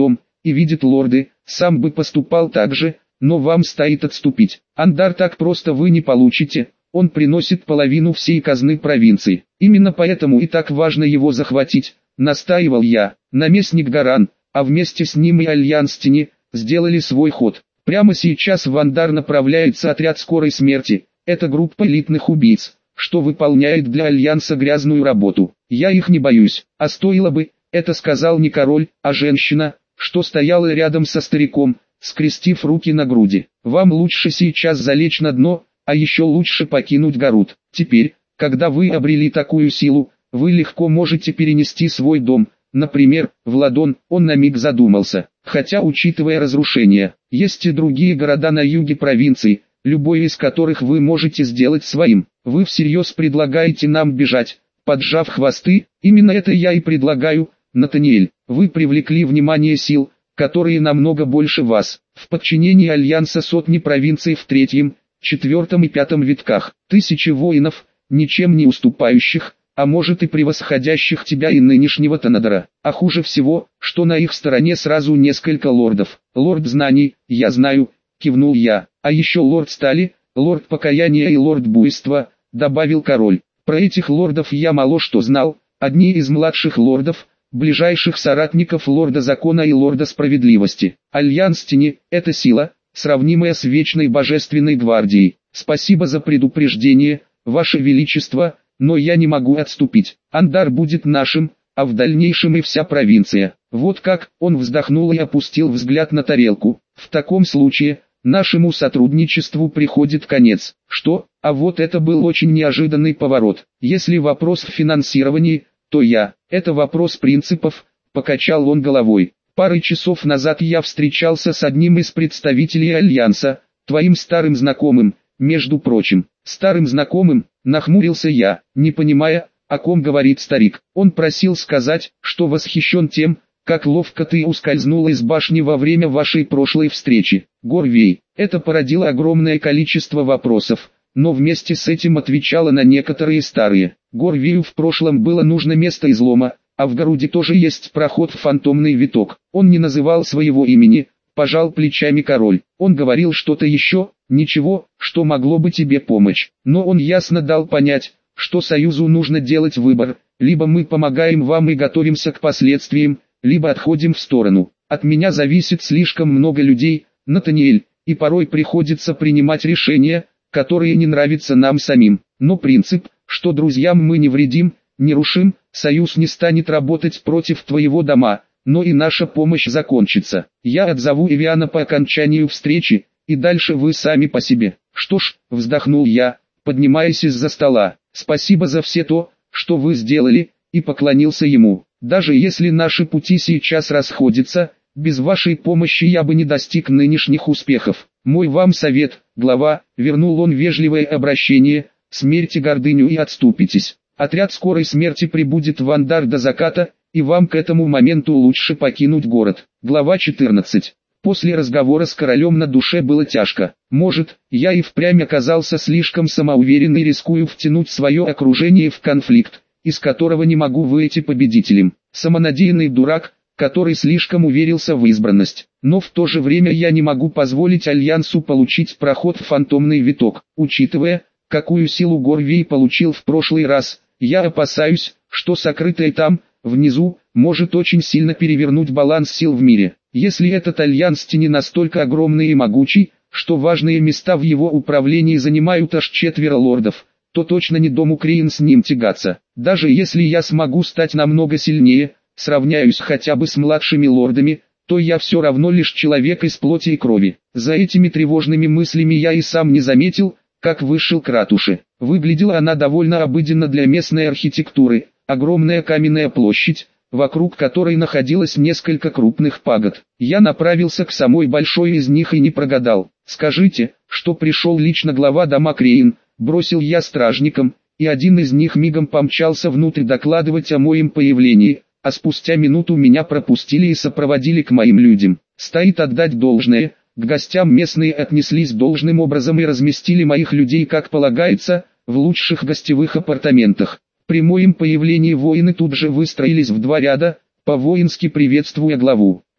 и видит лорды, сам бы поступал так же, но вам стоит отступить. Андар так просто вы не получите, он приносит половину всей казны провинции. Именно поэтому и так важно его захватить, настаивал я. Наместник Гаран, а вместе с ним и Альянс Тени, сделали свой ход. Прямо сейчас в Андар направляется отряд скорой смерти, это группа элитных убийц, что выполняет для Альянса грязную работу. Я их не боюсь, а стоило бы, это сказал не король, а женщина, что стояла рядом со стариком, скрестив руки на груди. Вам лучше сейчас залечь на дно, а еще лучше покинуть Гарут. Теперь, когда вы обрели такую силу, вы легко можете перенести свой дом, например, в Ладон. Он на миг задумался. Хотя, учитывая разрушения, есть и другие города на юге провинции, любой из которых вы можете сделать своим. Вы всерьез предлагаете нам бежать, поджав хвосты? Именно это я и предлагаю, Натаниэль. Вы привлекли внимание сил, которые намного больше вас. В подчинении Альянса сотни провинций в третьем, четвертом и пятом витках. Тысячи воинов, ничем не уступающих, а может и превосходящих тебя и нынешнего Танадора. А хуже всего, что на их стороне сразу несколько лордов. Лорд знаний, я знаю, кивнул я. А еще лорд стали, лорд покаяния и лорд буйства, добавил король. Про этих лордов я мало что знал. Одни из младших лордов, ближайших соратников лорда закона и лорда справедливости. Альянс Тени – это сила, сравнимая с вечной божественной гвардией. Спасибо за предупреждение, ваше величество, но я не могу отступить. Андар будет нашим, а в дальнейшем и вся провинция. Вот как, он вздохнул и опустил взгляд на тарелку. В таком случае, нашему сотрудничеству приходит конец. Что? А вот это был очень неожиданный поворот. Если вопрос в финансировании, то это вопрос принципов, покачал он головой. Пары часов назад я встречался с одним из представителей Альянса, твоим старым знакомым, между прочим. Старым знакомым, нахмурился я, не понимая, о ком говорит старик. Он просил сказать, что восхищен тем, как ловко ты ускользнула из башни во время вашей прошлой встречи. Горвей, это породило огромное количество вопросов, но вместе с этим отвечало на некоторые старые. Горвею в прошлом было нужно место излома, а в Гаруде тоже есть проход в фантомный виток. Он не называл своего имени, пожал плечами король. Он говорил что-то еще, ничего, что могло бы тебе помочь. Но он ясно дал понять, что Союзу нужно делать выбор, либо мы помогаем вам и готовимся к последствиям, либо отходим в сторону. От меня зависит слишком много людей, Натаниэль, и порой приходится принимать решения, которые не нравятся нам самим. Но принцип, что друзьям мы не вредим, не рушим, Союз не станет работать против твоего дома, но и наша помощь закончится. Я отзову Эвиана по окончанию встречи, и дальше вы сами по себе. Что ж, вздохнул я, поднимаясь из-за стола. Спасибо за все то, что вы сделали, и поклонился ему. Даже если наши пути сейчас расходятся, без вашей помощи я бы не достиг нынешних успехов. Мой вам совет, глава, вернул он вежливое обращение, смерьте гордыню и отступитесь. Отряд скорой смерти прибудет в Андар до заката, и вам к этому моменту лучше покинуть город. Глава 14. После разговора с королем на душе было тяжко. Может, я и впрямь оказался слишком самоуверен и рискую втянуть свое окружение в конфликт, из которого не могу выйти победителем. Самонадеянный дурак, который слишком уверился в избранность. Но в то же время я не могу позволить Альянсу получить проход в фантомный виток. Учитывая, какую силу Горвей получил в прошлый раз, я опасаюсь, что сокрытое там, внизу, может очень сильно перевернуть баланс сил в мире. Если этот Альянс Тени настолько огромный и могучий, что важные места в его управлении занимают аж 4 лордов, то точно не дому Криен с ним тягаться. Даже если я смогу стать намного сильнее, сравняюсь хотя бы с младшими лордами, то я все равно лишь человек из плоти и крови. За этими тревожными мыслями я и сам не заметил, как вышел к ратуше. Выглядела она довольно обыденно для местной архитектуры. Огромная каменная площадь, вокруг которой находилось несколько крупных пагод. Я направился к самой большой из них и не прогадал. «Скажите, что пришел лично глава дома Криен», бросил я стражникам, и один из них мигом помчался внутрь докладывать о моем появлении, а спустя минуту меня пропустили и сопроводили к моим людям. Стоит отдать должное, к гостям местные отнеслись должным образом и разместили моих людей как полагается, в лучших гостевых апартаментах. При моем появлении воины тут же выстроились в 2 ряда, по-воински приветствуя главу.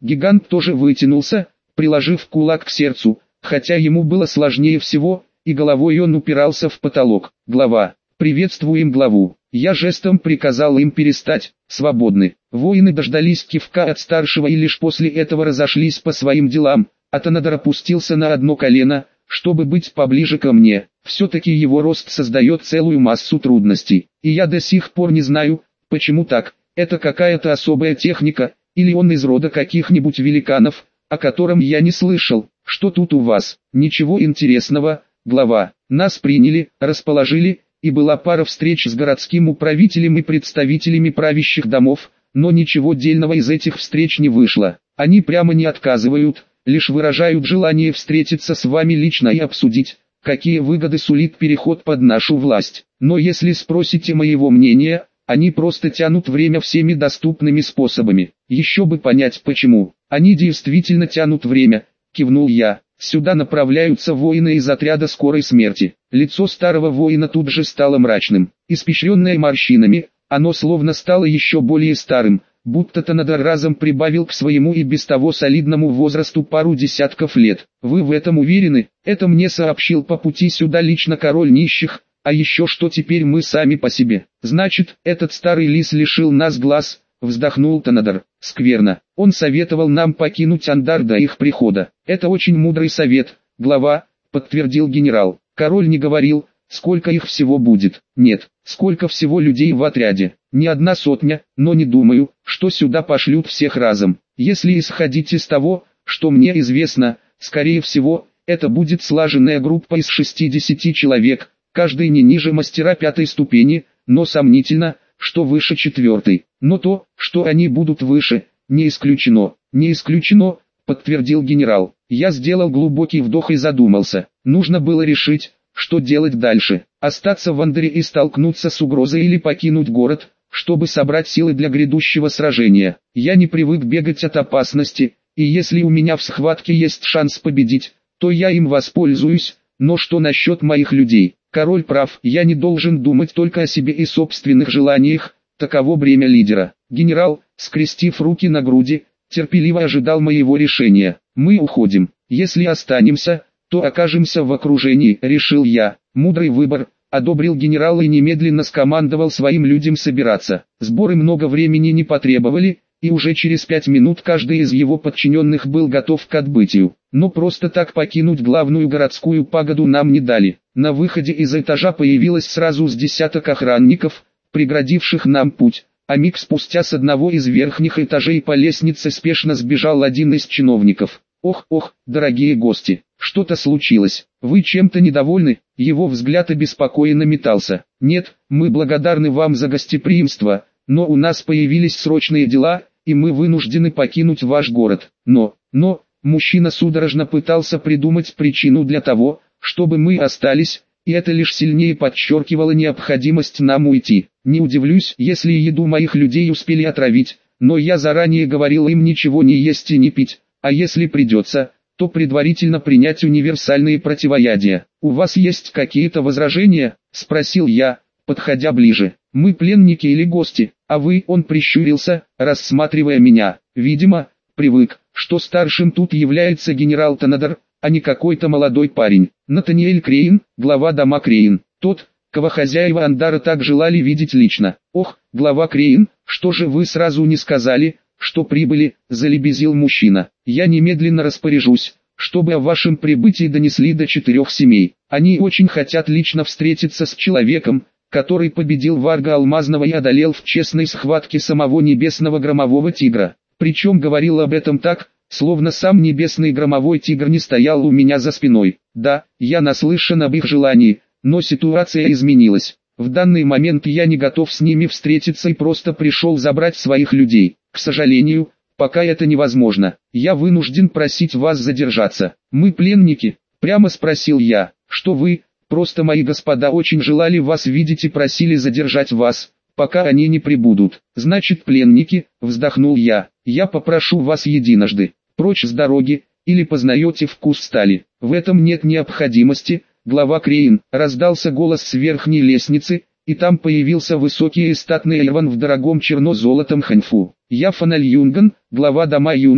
Гигант тоже вытянулся, приложив кулак к сердцу, хотя ему было сложнее всего, и головой он упирался в потолок. Глава. Приветствуем главу. Я жестом приказал им перестать. Свободны. Воины дождались кивка от старшего и лишь после этого разошлись по своим делам, а Танадор опустился на одно колено, чтобы быть поближе ко мне. Все-таки его рост создает целую массу трудностей. И я до сих пор не знаю, почему так. Это какая-то особая техника, или он из рода каких-нибудь великанов, о котором я не слышал. Что тут у вас? Ничего интересного, глава. Нас приняли, расположили, и была пара встреч с городским управителем и представителями правящих домов, но ничего дельного из этих встреч не вышло. Они прямо не отказывают, лишь выражают желание встретиться с вами лично и обсудить, какие выгоды сулит переход под нашу власть. Но если спросите моего мнения, они просто тянут время всеми доступными способами. Еще бы понять почему. Они действительно тянут время, кивнул я. Сюда направляются воины из отряда скорой смерти. Лицо старого воина тут же стало мрачным, испещренное морщинами, оно словно стало еще более старым, будто Танадор разом прибавил к своему и без того солидному возрасту пару десятков лет. Вы в этом уверены? Это мне сообщил по пути сюда лично король нищих, а еще что теперь мы сами по себе. Значит, этот старый лис лишил нас глаз, вздохнул Танадор. Скверно. Он советовал нам покинуть Андар до их прихода. Это очень мудрый совет, глава, подтвердил генерал. Король не говорил, сколько их всего будет. Нет, сколько всего людей в отряде. Не одна сотня, но не думаю, что сюда пошлют всех разом. Если исходить из того, что мне известно, скорее всего, это будет слаженная группа из 60 человек, каждый не ниже мастера 5 ступени, но сомнительно, что выше 4. Но то, что они будут выше, не исключено. Не исключено, подтвердил генерал. Я сделал глубокий вдох и задумался. Нужно было решить, что делать дальше. Остаться в Андаре и столкнуться с угрозой или покинуть город, чтобы собрать силы для грядущего сражения. Я не привык бегать от опасности, и если у меня в схватке есть шанс победить, то я им воспользуюсь, но что насчет моих людей? Король прав, я не должен думать только о себе и собственных желаниях, таково бремя лидера. Генерал, скрестив руки на груди, терпеливо ожидал моего решения. Мы уходим. Если останемся, то окажемся в окружении, решил я. Мудрый выбор, одобрил генерал и немедленно скомандовал своим людям собираться. Сборы много времени не потребовали, и уже через 5 минут каждый из его подчиненных был готов к отбытию. Но просто так покинуть главную городскую пагоду нам не дали. На выходе из этажа появилось сразу с десяток охранников, преградивших нам путь, а миг спустя с одного из верхних этажей по лестнице спешно сбежал один из чиновников. Ох, дорогие гости, что-то случилось, вы чем-то недовольны? Его взгляд обеспокоенно метался. Нет, мы благодарны вам за гостеприимство, но у нас появились срочные дела, и мы вынуждены покинуть ваш город. Но, мужчина судорожно пытался придумать причину для того, чтобы мы остались, и это лишь сильнее подчеркивало необходимость нам уйти. Не удивлюсь, если еду моих людей успели отравить, но я заранее говорил им ничего не есть и не пить, а если придется, то предварительно принять универсальные противоядия. «У вас есть какие-то возражения?» – спросил я, подходя ближе. «Мы пленники или гости, а вы?» – он прищурился, рассматривая меня. Видимо, привык, что старшим тут является генерал Танадор, а не какой-то молодой парень. Натаниэль Крейн, глава дома Крейн, тот, кого хозяева Андара так желали видеть лично. «Ох, глава Крейн, что же вы сразу не сказали, что прибыли?» – залебезил мужчина. «Я немедленно распоряжусь, чтобы о вашем прибытии донесли до 4 семей. Они очень хотят лично встретиться с человеком, который победил Варга Алмазного и одолел в честной схватке самого небесного громового тигра. Причем говорил об этом так, словно сам небесный громовой тигр не стоял у меня за спиной. Да, я наслышан об их желании, но ситуация изменилась. В данный момент я не готов с ними встретиться и просто пришел забрать своих людей. К сожалению, пока это невозможно. Я вынужден просить вас задержаться. Мы пленники?» – прямо спросил я. «Что вы, просто мои господа очень желали вас видеть и просили задержать вас, пока они не прибудут». «Значит пленники», – вздохнул я. «Я попрошу вас единожды, прочь с дороги, или познаете вкус стали». «В этом нет необходимости, глава Крейн», – раздался голос с верхней лестницы, и там появился высокий и статный Эрван в дорогом черно-золотом ханьфу. «Я Фаналь Юнган, глава дома Юнган»,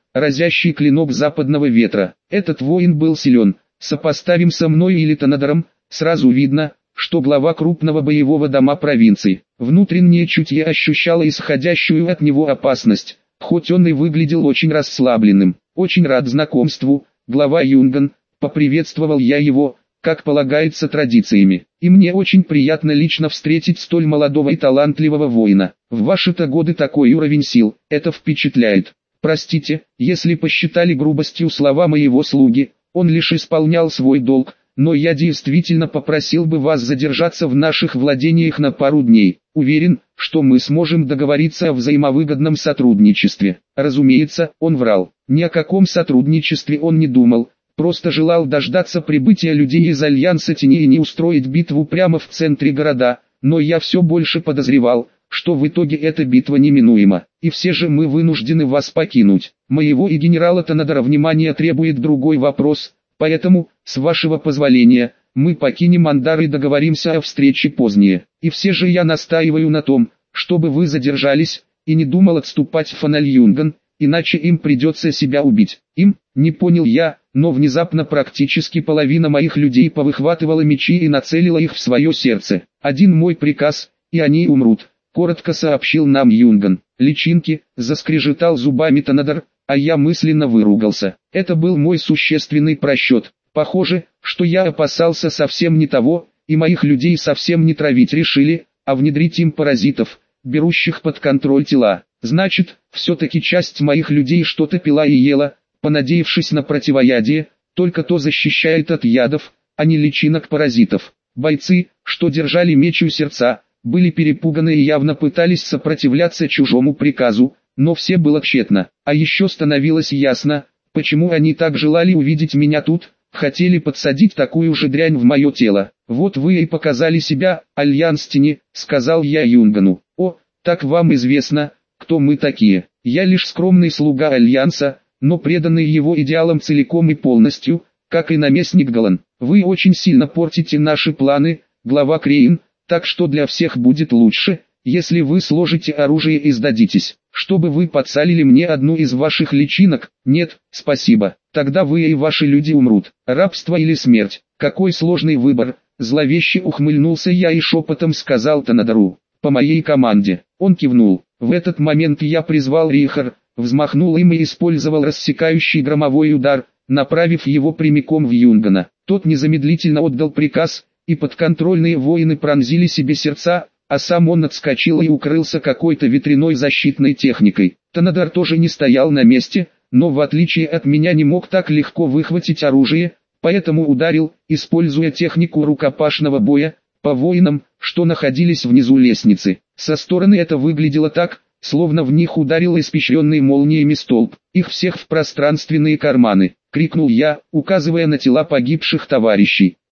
разящий клинок западного ветра. Этот воин был силен, сопоставим со мной или Танадором, сразу видно, что глава крупного боевого дома провинции. Внутреннее чутье ощущало исходящую от него опасность, хоть он и выглядел очень расслабленным. Очень рад знакомству, глава Юнган, поприветствовал я его, как полагается традициями. И мне очень приятно лично встретить столь молодого и талантливого воина. В ваши-то годы такой уровень сил, это впечатляет. Простите, если посчитали грубостью слова моего слуги, он лишь исполнял свой долг, но я действительно попросил бы вас задержаться в наших владениях на пару дней. Уверен, что мы сможем договориться о взаимовыгодном сотрудничестве. Разумеется, он врал. Ни о каком сотрудничестве он не думал, просто желал дождаться прибытия людей из Альянса Тени и не устроить битву прямо в центре города, но я все больше подозревал, что в итоге эта битва неминуема, и все же мы вынуждены вас покинуть. Моего и генерала Танадора внимания требует другой вопрос, поэтому, с вашего позволения, мы покинем Андар и договоримся о встрече позднее. И все же я настаиваю на том, чтобы вы задержались, и не думал отступать в Фональюнган, иначе им придется себя убить. Им, не понял я, но внезапно практически половина моих людей повыхватывала мечи и нацелила их в свое сердце. Один мой приказ, и они умрут, коротко сообщил нам Юнган. Личинки, заскрежетал зубами Танадор, а я мысленно выругался. Это был мой существенный просчет. Похоже, что я опасался совсем не того, и моих людей совсем не травить решили, а внедрить им паразитов, берущих под контроль тела. Значит, все-таки часть моих людей что-то пила и ела, понадеявшись на противоядие, только то защищает от ядов, а не личинок паразитов. Бойцы, что держали меч у сердца, были перепуганы и явно пытались сопротивляться чужому приказу, но все было тщетно. А еще становилось ясно, почему они так желали увидеть меня тут, хотели подсадить такую же дрянь в мое тело. Вот вы и показали себя, Альянс Тени, сказал я Юнгану. О, так вам известно, кто мы такие. Я лишь скромный слуга Альянса, но преданный его идеалам целиком и полностью, как и наместник Галан. Вы очень сильно портите наши планы, глава Крейн, так что для всех будет лучше, если вы сложите оружие и сдадитесь. Чтобы вы подсалили мне одну из ваших личинок? Нет, спасибо. Тогда вы и ваши люди умрут. Рабство или смерть? Какой сложный выбор. Зловеще ухмыльнулся я и шепотом сказал Танадору. По моей команде. Он кивнул. В этот момент я призвал Рихар, взмахнул им и использовал рассекающий громовой удар, направив его прямиком в Юнгана. Тот незамедлительно отдал приказ, и подконтрольные воины пронзили себе сердца, а сам он отскочил и укрылся какой-то ветряной защитной техникой. Танадор тоже не стоял на месте, но в отличие от меня не мог так легко выхватить оружие, поэтому ударил, используя технику рукопашного боя, по воинам, что находились внизу лестницы. Со стороны это выглядело так, словно в них ударил испещренный молниями столб. Их всех в пространственные карманы, крикнул я, указывая на тела погибших товарищей.